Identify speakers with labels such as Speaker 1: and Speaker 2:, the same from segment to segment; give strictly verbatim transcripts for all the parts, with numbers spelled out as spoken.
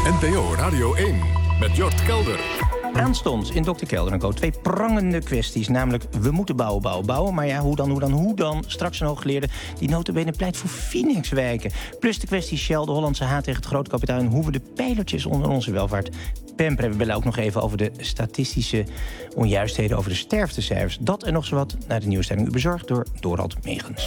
Speaker 1: N P O Radio één met Jort Kelder.
Speaker 2: Aanstonds in dokter Kelder en Co. Twee prangende kwesties. Namelijk, we moeten bouwen, bouwen, bouwen. Maar ja, hoe dan, hoe dan, hoe dan? Straks een hooggeleerde die nota bene pleit voor Phoenixwijken. Plus de kwestie Shell, de Hollandse haat tegen het grote kapitaal... en hoe we de pijlertjes onder onze welvaart pamperen. We bellen ook nog even over de statistische onjuistheden... over de sterftecijfers. Dat en nog zowat naar de nieuwsstelling. U bezorgd door Dorald Megens.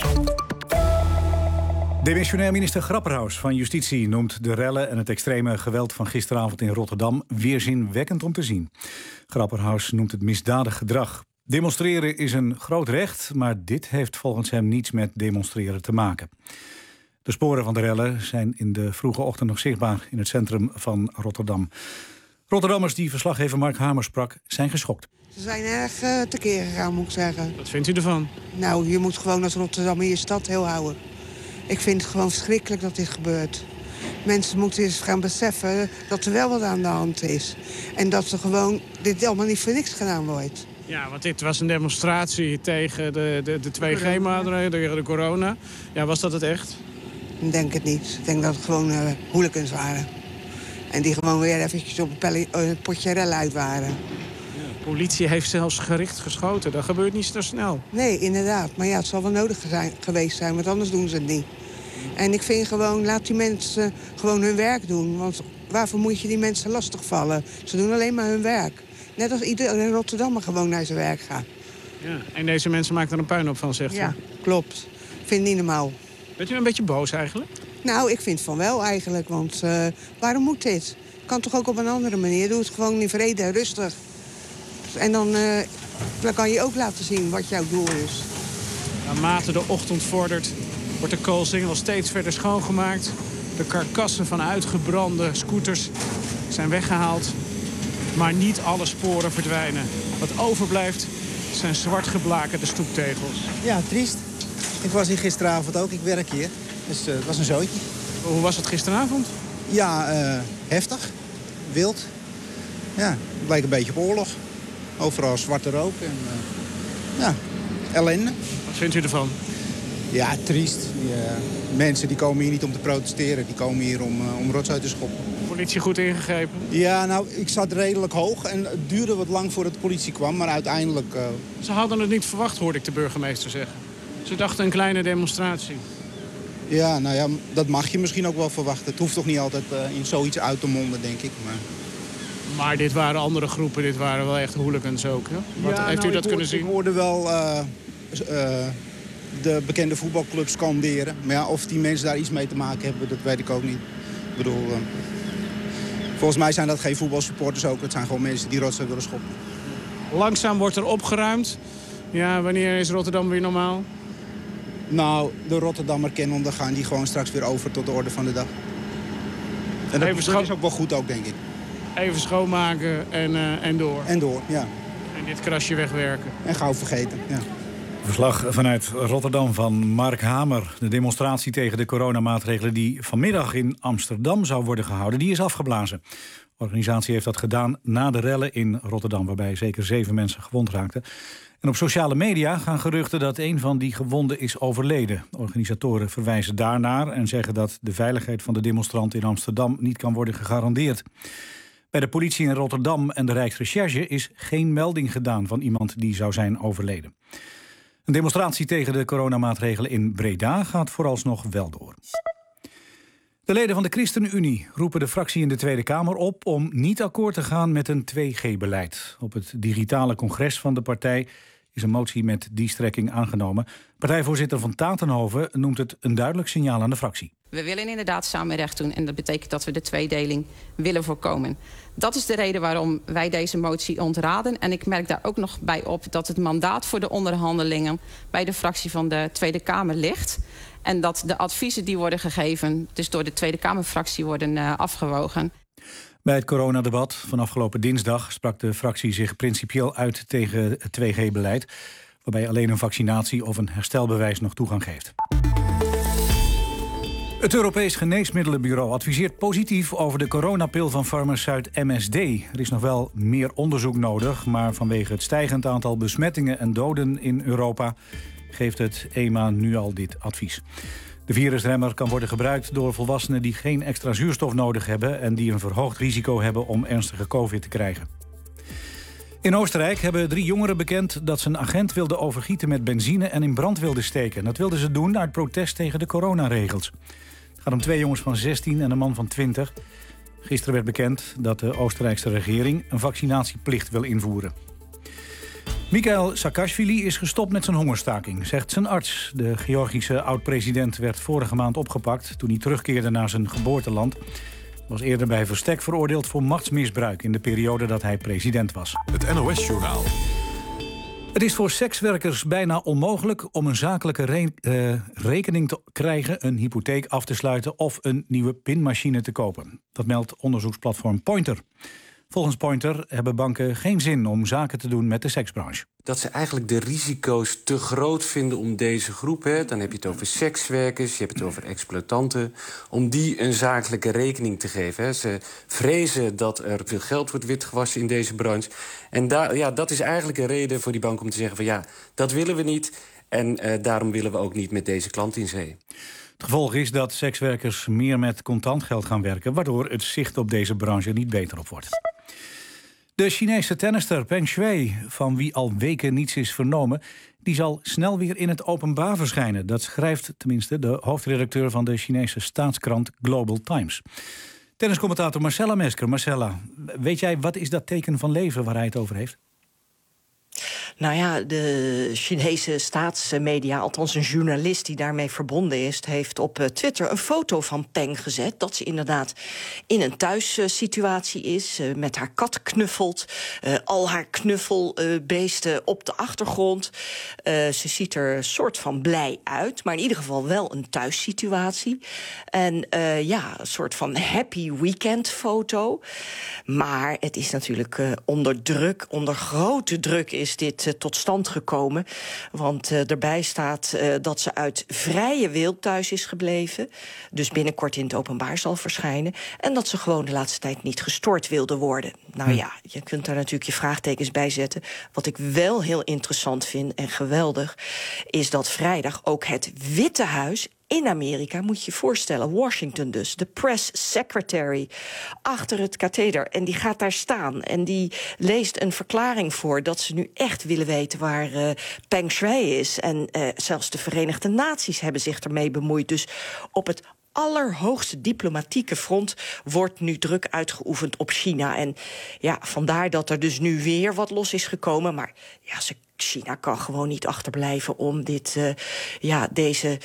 Speaker 3: Demissionair minister Grapperhaus van Justitie noemt de rellen en het extreme geweld van gisteravond in Rotterdam weerzinwekkend om te zien. Grapperhaus noemt het misdadig gedrag. Demonstreren is een groot recht, maar dit heeft volgens hem niets met demonstreren te maken. De sporen van de rellen zijn in de vroege ochtend nog zichtbaar in het centrum van Rotterdam. Rotterdammers die verslaggever Mark Hamer sprak zijn geschokt.
Speaker 4: Ze zijn erg uh, tekeer gegaan, moet ik zeggen.
Speaker 5: Wat vindt u ervan?
Speaker 4: Nou, je moet gewoon als Rotterdam in je stad heel houden. Ik vind het gewoon verschrikkelijk dat dit gebeurt. Mensen moeten eens gaan beseffen dat er wel wat aan de hand is. En dat er gewoon dit allemaal niet voor niks gedaan wordt.
Speaker 5: Ja, want dit was een demonstratie tegen de, de, de twee G-maatregelen, tegen de corona. Ja, was dat het echt?
Speaker 4: Ik denk het niet. Ik denk dat het gewoon uh, hooligans waren. En die gewoon weer eventjes op een pelli- uh, potje rellen uit waren.
Speaker 5: De politie heeft zelfs gericht geschoten. Dat gebeurt niet zo snel.
Speaker 4: Nee, inderdaad. Maar ja, het zal wel nodig zijn, geweest zijn, want anders doen ze het niet. En ik vind gewoon, laat die mensen gewoon hun werk doen. Want waarvoor moet je die mensen lastigvallen? Ze doen alleen maar hun werk. Net als iedereen Rotterdammer gewoon naar zijn werk gaat.
Speaker 5: Ja, en deze mensen maken er een puinhoop van, zegt u?
Speaker 4: Ja, klopt. Ik vind het niet normaal.
Speaker 5: Bent u een beetje boos eigenlijk?
Speaker 4: Nou, ik vind van wel eigenlijk, want uh, waarom moet dit? Kan toch ook op een andere manier? Doe het gewoon in vrede en rustig. En dan, uh, dan kan je ook laten zien wat jouw doel is.
Speaker 5: Naarmate de ochtend vordert, wordt de Koolsingel steeds verder schoongemaakt. De karkassen van uitgebrande scooters zijn weggehaald. Maar niet alle sporen verdwijnen. Wat overblijft zijn zwart geblakerde stoeptegels.
Speaker 6: Ja, triest. Ik was hier gisteravond ook, ik werk hier. Dus uh, het was een zootje.
Speaker 5: Hoe was het gisteravond?
Speaker 6: Ja, uh, heftig. Wild. Ja, het leek een beetje op oorlog. Overal zwarte rook en uh, ja, ellende.
Speaker 5: Wat vindt u ervan?
Speaker 6: Ja, triest. Die, uh, mensen die komen hier niet om te protesteren. Die komen hier om, uh, om rotzooi te schoppen.
Speaker 5: Politie goed ingegrepen?
Speaker 6: Ja, nou, ik zat redelijk hoog en het duurde wat lang voordat de politie kwam. Maar uiteindelijk... Uh...
Speaker 5: Ze hadden het niet verwacht, hoorde ik de burgemeester zeggen. Ze dachten een kleine demonstratie.
Speaker 6: Ja, nou ja, dat mag je misschien ook wel verwachten. Het hoeft toch niet altijd uh, in zoiets uit te monden, denk ik. Maar...
Speaker 5: maar dit waren andere groepen, dit waren wel echt hooligans ook, hè? Wat,
Speaker 6: ja,
Speaker 5: heeft
Speaker 6: nou,
Speaker 5: u dat
Speaker 6: ik
Speaker 5: kunnen
Speaker 6: hoorde,
Speaker 5: zien?
Speaker 6: Ik hoorde wel uh, uh, de bekende voetbalclubs skanderen. Maar ja, of die mensen daar iets mee te maken hebben, dat weet ik ook niet. Ik bedoel, uh, volgens mij zijn dat geen voetbalsupporters ook. Het zijn gewoon mensen die rotzooi willen schoppen.
Speaker 5: Langzaam wordt er opgeruimd. Ja, wanneer is Rotterdam weer normaal?
Speaker 6: Nou, de Rotterdammer kennende gaan die gewoon straks weer over tot de orde van de dag. En dat, dat is ook wel goed ook, denk ik.
Speaker 5: Even schoonmaken en, uh, en door.
Speaker 6: En door, ja.
Speaker 5: En dit krasje wegwerken.
Speaker 6: En gauw vergeten, ja.
Speaker 3: Verslag vanuit Rotterdam van Mark Hamer. De demonstratie tegen de coronamaatregelen die vanmiddag in Amsterdam zou worden gehouden, die is afgeblazen. De organisatie heeft dat gedaan na de rellen in Rotterdam, waarbij zeker zeven mensen gewond raakten. En op sociale media gaan geruchten dat een van die gewonden is overleden. De organisatoren verwijzen daarnaar en zeggen dat de veiligheid van de demonstranten in Amsterdam niet kan worden gegarandeerd. Bij de politie in Rotterdam en de Rijksrecherche is geen melding gedaan van iemand die zou zijn overleden. Een demonstratie tegen de coronamaatregelen in Breda gaat vooralsnog wel door. De leden van de ChristenUnie roepen de fractie in de Tweede Kamer op om niet akkoord te gaan met een twee G beleid. Op het digitale congres van de partij is een motie met die strekking aangenomen. Partijvoorzitter Van Tatenhoven noemt het een duidelijk signaal aan de fractie.
Speaker 7: We willen inderdaad samen recht doen en dat betekent dat we de tweedeling willen voorkomen. Dat is de reden waarom wij deze motie ontraden. En ik merk daar ook nog bij op dat het mandaat voor de onderhandelingen bij de fractie van de Tweede Kamer ligt. En dat de adviezen die worden gegeven dus door de Tweede Kamerfractie worden uh, afgewogen.
Speaker 3: Bij het coronadebat van afgelopen dinsdag sprak de fractie zich principieel uit tegen het twee G beleid, waarbij alleen een vaccinatie of een herstelbewijs nog toegang geeft. Het Europees Geneesmiddelenbureau adviseert positief over de coronapil van farmaceut M S D. Er is nog wel meer onderzoek nodig, maar vanwege het stijgend aantal besmettingen en doden in Europa geeft het E M A nu al dit advies. De virusremmer kan worden gebruikt door volwassenen die geen extra zuurstof nodig hebben en die een verhoogd risico hebben om ernstige covid te krijgen. In Oostenrijk hebben drie jongeren bekend dat ze een agent wilden overgieten met benzine en in brand wilden steken. Dat wilden ze doen uit protest tegen de coronaregels. Het gaat om twee jongens van zestien en een man van twintig. Gisteren werd bekend dat de Oostenrijkse regering een vaccinatieplicht wil invoeren. Mikhail Saakashvili is gestopt met zijn hongerstaking, zegt zijn arts. De Georgische oud-president werd vorige maand opgepakt toen hij terugkeerde naar zijn geboorteland. Was eerder bij verstek veroordeeld voor machtsmisbruik in de periode dat hij president was.
Speaker 1: Het N O S-journaal.
Speaker 3: Het is voor sekswerkers bijna onmogelijk om een zakelijke re- uh, rekening te krijgen, een hypotheek af te sluiten of een nieuwe pinmachine te kopen. Dat meldt onderzoeksplatform Pointer. Volgens Pointer hebben banken geen zin om zaken te doen met de seksbranche.
Speaker 8: Dat ze eigenlijk de risico's te groot vinden om deze groep... Hè, dan heb je het over sekswerkers, je hebt het over exploitanten... om die een zakelijke rekening te geven. Hè. Ze vrezen dat er veel geld wordt witgewassen in deze branche. En daar, ja, dat is eigenlijk een reden voor die bank om te zeggen van... ja, dat willen we niet en uh, daarom willen we ook niet met deze klant in zee.
Speaker 3: Het gevolg is dat sekswerkers meer met contant geld gaan werken, waardoor het zicht op deze branche niet beter op wordt. De Chinese tennister Peng Shuai, van wie al weken niets is vernomen, die zal snel weer in het openbaar verschijnen. Dat schrijft tenminste de hoofdredacteur van de Chinese staatskrant Global Times. Tenniscommentator Marcella Mesker. Marcella, weet jij wat is dat teken van leven waar hij het over heeft?
Speaker 9: Nou ja, de Chinese staatsmedia, althans een journalist die daarmee verbonden is, heeft op Twitter een foto van Peng gezet. Dat ze inderdaad in een thuissituatie is, uh, met haar kat knuffelt. Uh, al haar knuffelbeesten op de achtergrond. Uh, ze ziet er soort van blij uit, maar in ieder geval wel een thuissituatie. En uh, ja, een soort van happy weekend foto. Maar het is natuurlijk uh, onder druk, onder grote druk is dit uh, tot stand gekomen. Want uh, erbij staat uh, dat ze uit vrije wil thuis is gebleven. Dus binnenkort in het openbaar zal verschijnen. En dat ze gewoon de laatste tijd niet gestoord wilde worden. Nou ja, je kunt daar natuurlijk je vraagtekens bij zetten. Wat ik wel heel interessant vind en geweldig, is dat vrijdag ook het Witte Huis in Amerika, moet je je voorstellen, Washington dus, de press secretary achter het katheder. En die gaat daar staan en die leest een verklaring voor dat ze nu echt willen weten waar uh, Peng Shuai is. En uh, zelfs de Verenigde Naties hebben zich ermee bemoeid. Dus op het allerhoogste diplomatieke front wordt nu druk uitgeoefend op China. En ja, vandaar dat er dus nu weer wat los is gekomen. Maar ja, ze China kan gewoon niet achterblijven om dit, uh, ja, deze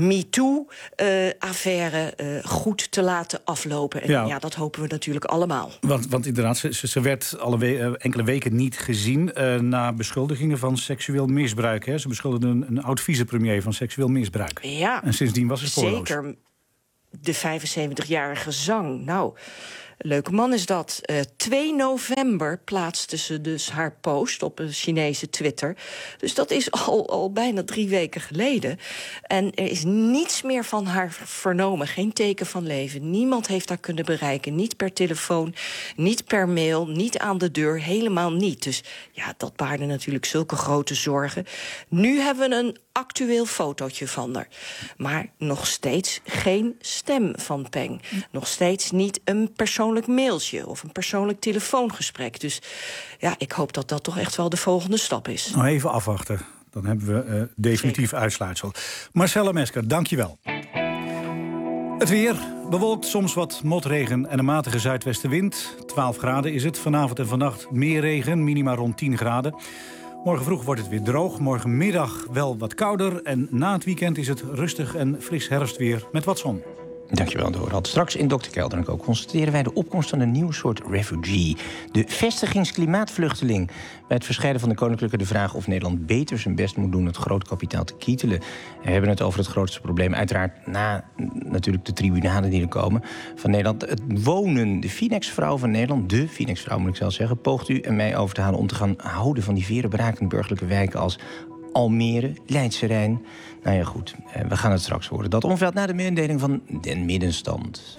Speaker 9: MeToo-affaire uh, uh, goed te laten aflopen. En ja. ja, dat hopen we natuurlijk allemaal.
Speaker 3: Want, want inderdaad, ze, ze werd alle we- uh, enkele weken niet gezien uh, na beschuldigingen van seksueel misbruik. Hè. Ze beschuldigden een, een oud-vicepremier van seksueel misbruik.
Speaker 9: Ja,
Speaker 3: en sindsdien was ze spoorloos.
Speaker 9: Zeker. De vijfenzeventigjarige Zhang. Nou, leuke man is dat. Uh, twee november plaatste ze dus haar post op een Chinese Twitter. Dus dat is al, al bijna drie weken geleden. En er is niets meer van haar vernomen. Geen teken van leven. Niemand heeft haar kunnen bereiken. Niet per telefoon, niet per mail, niet aan de deur. Helemaal niet. Dus ja, dat baarde natuurlijk zulke grote zorgen. Nu hebben we een actueel fotootje van haar. Maar nog steeds geen stem van Peng. Nog steeds niet een persoonlijk mailtje of een persoonlijk telefoongesprek. Dus ja, ik hoop dat dat toch echt wel de volgende stap is.
Speaker 3: Nou, even afwachten. Dan hebben we uh, definitief Zeker. uitsluitsel. Marcella Mesker, dank je wel. Het weer. Bewolkt, soms wat motregen en een matige zuidwestenwind. twaalf graden is het. Vanavond en vannacht meer regen, minima rond tien graden. Morgen vroeg wordt het weer droog. Morgenmiddag wel wat kouder. En na het weekend is het rustig en fris herfstweer met wat zon.
Speaker 2: Dankjewel, Dorald. Straks in dokter Kelder ook constateren wij de opkomst van een nieuw soort refugee. De vestigingsklimaatvluchteling. Bij het verscheiden van de Koninklijke de vraag of Nederland beter zijn best moet doen het groot kapitaal te kietelen. We hebben het over het grootste probleem, uiteraard na natuurlijk de tribunalen die er komen van Nederland. Het wonen. De Finex-vrouw van Nederland, de Finex-vrouw moet ik zelf zeggen, poogt u en mij over te halen om te gaan houden van die verenbrakende burgerlijke wijken als Almere, Leidse Rijn. Nou ja, goed, we gaan het straks horen. Dat omveld na de mededeling van Den Middenstand.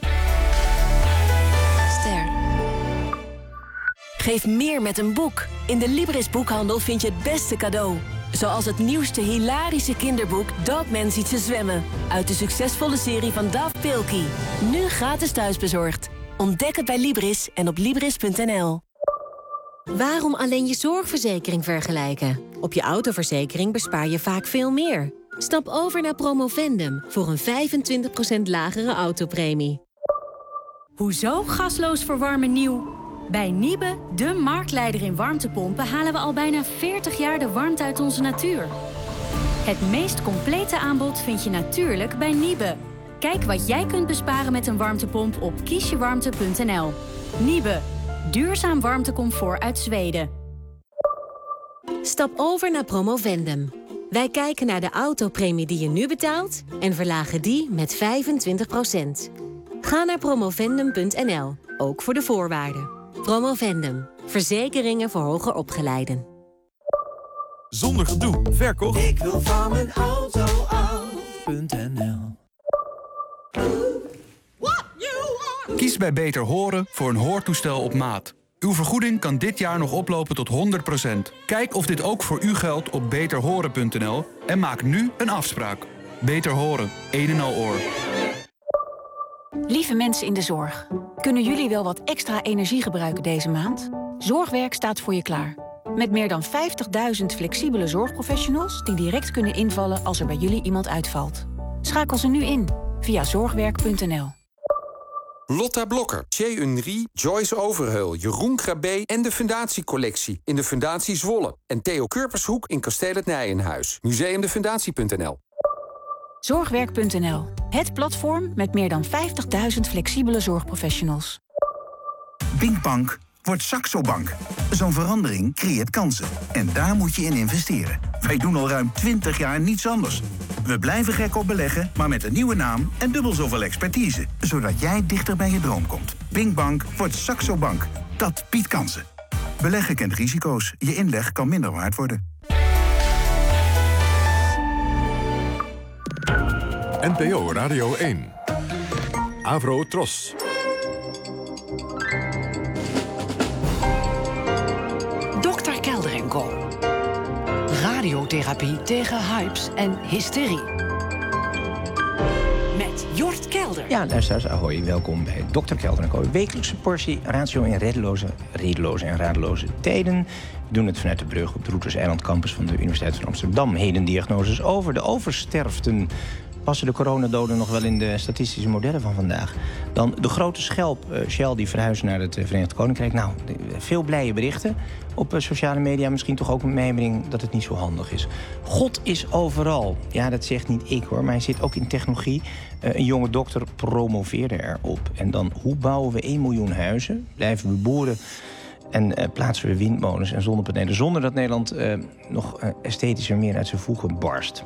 Speaker 10: Ster. Geef meer met een boek. In de Libris boekhandel vind je het beste cadeau. Zoals het nieuwste hilarische kinderboek Dogman ziet ze zwemmen. Uit de succesvolle serie van Dav Pilkey. Nu gratis thuisbezorgd. Ontdek het bij Libris en op Libris punt n l.
Speaker 11: Waarom alleen je zorgverzekering vergelijken? Op je autoverzekering bespaar je vaak veel meer. Stap over naar Promovendum voor een vijfentwintig procent lagere autopremie.
Speaker 12: Hoezo gasloos verwarmen nieuw? Bij Niebe, de marktleider in warmtepompen, halen we al bijna veertig jaar de warmte uit onze natuur. Het meest complete aanbod vind je natuurlijk bij Niebe. Kijk wat jij kunt besparen met een warmtepomp op kiesjewarmte punt n l. Niebe, duurzaam warmtecomfort uit Zweden.
Speaker 11: Stap over naar Promovendum. Wij kijken naar de autopremie die je nu betaalt en verlagen die met vijfentwintig procent. Ga naar promovendum punt n l, ook voor de voorwaarden. Promovendum, verzekeringen voor hoger opgeleiden.
Speaker 13: Zonder gedoe, verkocht.
Speaker 14: Ik wil van mijn auto af.nl.
Speaker 13: Kies bij Beter Horen voor een hoortoestel op maat. Uw vergoeding kan dit jaar nog oplopen tot honderd procent. Kijk of dit ook voor u geldt op beter horen punt n l en maak nu een afspraak. Beter Horen, een en al oor.
Speaker 15: Lieve mensen in de zorg, kunnen jullie wel wat extra energie gebruiken deze maand? Zorgwerk staat voor je klaar. Met meer dan vijftigduizend flexibele zorgprofessionals die direct kunnen invallen als er bij jullie iemand uitvalt. Schakel ze nu in via zorgwerk punt n l.
Speaker 16: Lotta Blokker, Thierry Unry, Joyce Overheul, Jeroen Krabbe en de Fundatiecollectie in de Fundatie Zwolle. En Theo Kurpershoek in Kasteel het Nijenhuis. museumdefundatie punt n l.
Speaker 15: Zorgwerk punt n l, het platform met meer dan vijftigduizend flexibele zorgprofessionals.
Speaker 17: Pinkbank wordt Saxo Bank. Zo'n verandering creëert kansen. En daar moet je in investeren. Wij doen al ruim twintig jaar niets anders. We blijven gek op beleggen, maar met een nieuwe naam en dubbel zoveel expertise. Zodat jij dichter bij je droom komt. Pinkbank wordt Saxo Bank. Dat biedt kansen. Beleggen kent risico's. Je inleg kan minder waard worden.
Speaker 1: N P O Radio één. Avro Tros.
Speaker 18: dokter Kelder en Co. Radiotherapie tegen hypes en hysterie. Met Jort Kelder.
Speaker 2: Ja, luisteraars, ahoy. Welkom bij dokter Kelder en Co. Wekelijkse portie ratio in redeloze, redeloze en radeloze tijden. We doen het vanuit de brug op de Routers Eiland Campus van de Universiteit van Amsterdam. Heden diagnoses over de oversterften. Passen de coronadoden nog wel in de statistische modellen van vandaag? Dan de grote schelp, uh, Shell, die verhuist naar het uh, Verenigd Koninkrijk. Nou, de, veel blije berichten op uh, sociale media. Misschien toch ook een mijmering dat het niet zo handig is. God is overal. Ja, dat zegt niet ik hoor, maar hij zit ook in technologie. Uh, een jonge dokter promoveerde erop. En dan, hoe bouwen we één miljoen huizen? Blijven we boeren? En uh, plaatsen we windmolens en zonnepanelen zonder dat Nederland uh, nog uh, esthetischer meer uit zijn voegen barst.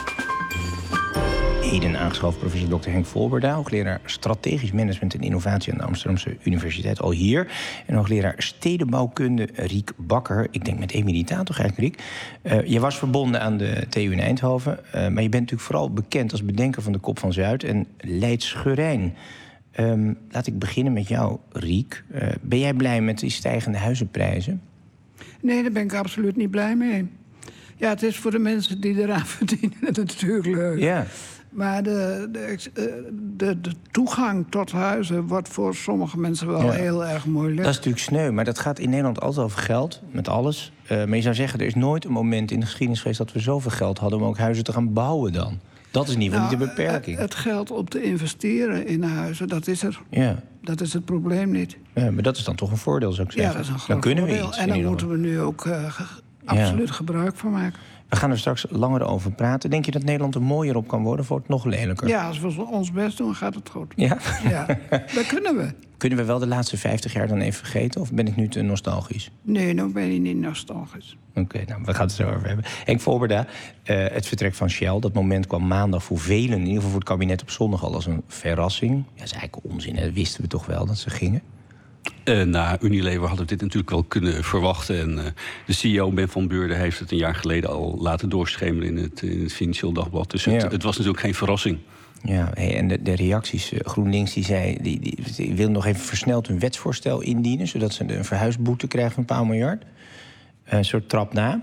Speaker 2: Eden aangeschoven professor dokter Henk Volberda, hoogleraar strategisch management en innovatie aan de Amsterdamse Universiteit, al hier. En hoogleraar stedenbouwkunde Riek Bakker. Ik denk met emerita toch eigenlijk, Riek. Uh, je was verbonden aan de T U in Eindhoven, uh, maar je bent natuurlijk vooral bekend als bedenker van de Kop van Zuid en Leidschurijn. Um, laat ik beginnen met jou, Riek. Uh, ben jij blij met die stijgende huizenprijzen?
Speaker 19: Nee, daar ben ik absoluut niet blij mee. Ja, het is voor de mensen die eraan verdienen natuurlijk leuk.
Speaker 2: Ja.
Speaker 19: Maar de, de, de, de toegang tot huizen wordt voor sommige mensen wel ja. heel erg moeilijk.
Speaker 2: Dat is natuurlijk sneu, maar dat gaat in Nederland altijd over geld, met alles. Uh, maar je zou zeggen, er is nooit een moment in de geschiedenis geweest dat we zoveel geld hadden om ook huizen te gaan bouwen dan. Dat is in ieder geval nou, niet de beperking.
Speaker 19: Het, het geld om te investeren in huizen, dat is er.
Speaker 2: Ja.
Speaker 19: Dat is het probleem niet.
Speaker 2: Ja, maar dat is dan toch een voordeel, zou ik zeggen.
Speaker 19: Ja, dat is een groot
Speaker 2: dan kunnen
Speaker 19: voordeel.
Speaker 2: we iets.
Speaker 19: En daar moeten we nu ook uh, absoluut ja. gebruik van maken.
Speaker 2: We gaan er straks langer over praten. Denk je dat Nederland er mooier op kan worden of wordt het nog lelijker?
Speaker 19: Ja, als we ons best doen, gaat het goed.
Speaker 2: Ja?
Speaker 19: Ja, dat kunnen we.
Speaker 2: Kunnen we wel de laatste vijftig jaar dan even vergeten? Of ben ik nu te nostalgisch?
Speaker 19: Nee, dan ben je niet nostalgisch.
Speaker 2: Oké, okay, nou, we gaan het zo over hebben. Henk Volberda, uh, het vertrek van Shell. Dat moment kwam maandag voor velen, in ieder geval voor het kabinet op zondag, al als een verrassing. Ja, dat is eigenlijk onzin, hè? Dat wisten we toch wel dat ze gingen?
Speaker 20: Uh, nou, Unilever hadden we dit natuurlijk wel kunnen verwachten. En uh, de C E O, Ben van Beurden, heeft het een jaar geleden al laten doorschemeren in het, in het Financieel Dagblad. Dus het, ja. het was natuurlijk geen verrassing.
Speaker 2: Ja, hey, en de, de reacties. Uh, GroenLinks die zei, die, die, die wil nog even versneld een wetsvoorstel indienen, zodat ze een verhuisboete krijgen van een paar miljard. Een soort trap na.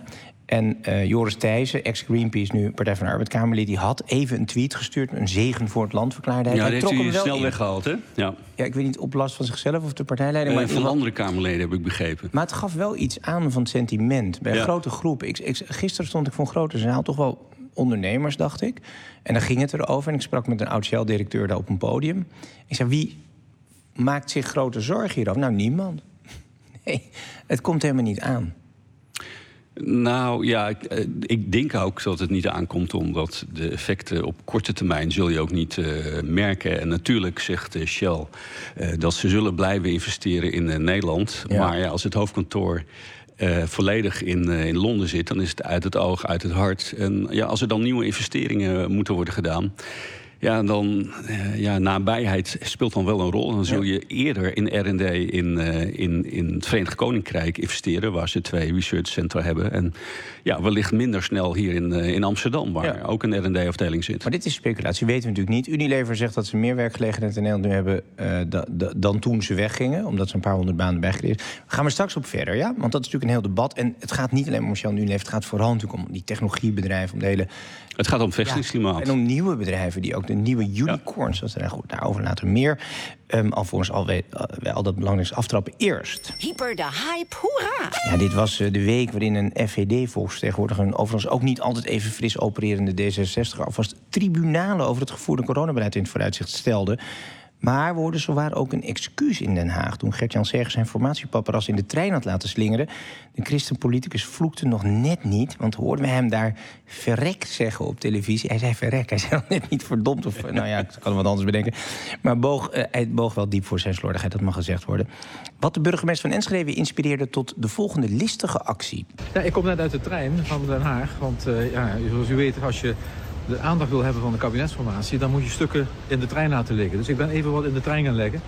Speaker 2: En uh, Joris Thijssen, ex-Greenpeace, nu Partij van de Arbeid-Kamerlid... die had even een tweet gestuurd, een zegen voor het land verklaarde hij.
Speaker 20: Ja,
Speaker 2: hij
Speaker 20: dat
Speaker 2: trok
Speaker 20: heeft
Speaker 2: hem
Speaker 20: hij
Speaker 2: wel
Speaker 20: snel
Speaker 2: in.
Speaker 20: weggehaald, hè? Ja.
Speaker 2: Ja, ik weet niet op last van zichzelf of de partijleider...
Speaker 20: Uh,
Speaker 2: maar
Speaker 20: van andere Kamerleden heb ik begrepen.
Speaker 2: Maar het gaf wel iets aan van het sentiment. Bij een
Speaker 20: ja.
Speaker 2: grote groep. Ik, ik, gisteren stond ik voor een grote zaal, toch wel ondernemers, dacht ik. En dan ging het erover. En ik sprak met een oud-Shell-directeur daar op een podium. Ik zei, wie maakt zich grote zorgen hierover? Nou, niemand. Nee, het komt helemaal niet aan.
Speaker 20: Nou ja, ik, ik denk ook dat het niet aankomt... omdat de effecten op korte termijn zul je ook niet uh, merken. En natuurlijk zegt uh, Shell uh, dat ze zullen blijven investeren in uh, Nederland. Ja. Maar ja, als het hoofdkantoor uh, volledig in, uh, in Londen zit... dan is het uit het oog, uit het hart. En ja, als er dan nieuwe investeringen moeten worden gedaan... Ja, dan uh, ja, nabijheid speelt dan wel een rol. Dan zul je eerder in R en D in, uh, in, in het Verenigd Koninkrijk investeren... waar ze twee researchcentra hebben. En ja, wellicht minder snel hier in, uh, in Amsterdam... waar ja. ook een R en D-afdeling zit.
Speaker 2: Maar dit is speculatie, weten we natuurlijk niet. Unilever zegt dat ze meer werkgelegenheid in Nederland nu hebben... Uh, da, da, dan toen ze weggingen, omdat ze een paar honderd banen bijgecreëerd. Gaan we straks op verder, ja? Want dat is natuurlijk een heel debat. En het gaat niet alleen om Shell Unilever, het gaat vooral natuurlijk om die technologiebedrijven... om de hele...
Speaker 20: Het gaat om vestigingsklimaat.
Speaker 2: Ja, en om nieuwe bedrijven, die ook de nieuwe unicorns... dat ze daar goed daarover later meer. Um, alvorens al, wij, wij al dat belangrijkste aftrappen. Eerst.
Speaker 18: Hyper de hype, hoera!
Speaker 2: Ja, dit was uh, de week waarin een F V D-volksvertegenwoordiger... een overigens ook niet altijd even fris opererende D zesenzestig... alvast tribunalen over het gevoerde coronabeleid in het vooruitzicht stelde... Maar we hoorden zowaar ook een excuus in Den Haag... toen Gert-Jan Segers zijn formatiepaparas in de trein had laten slingeren. De christenpoliticus vloekte nog net niet... want hoorden we hem daar verrek zeggen op televisie. Hij zei verrek, hij zei nog net niet verdomd. Of, nou ja, ik kan hem wat anders bedenken. Maar boog, uh, hij boog wel diep voor zijn slordigheid, dat mag gezegd worden. Wat de burgemeester van Enschede inspireerde tot de volgende listige actie.
Speaker 21: Ja, ik kom net uit de trein van Den Haag. Want uh, ja, zoals u weet, als je... de aandacht wil hebben van de kabinetsformatie... dan moet je stukken in de trein laten liggen. Dus ik ben even wat in de trein gaan leggen.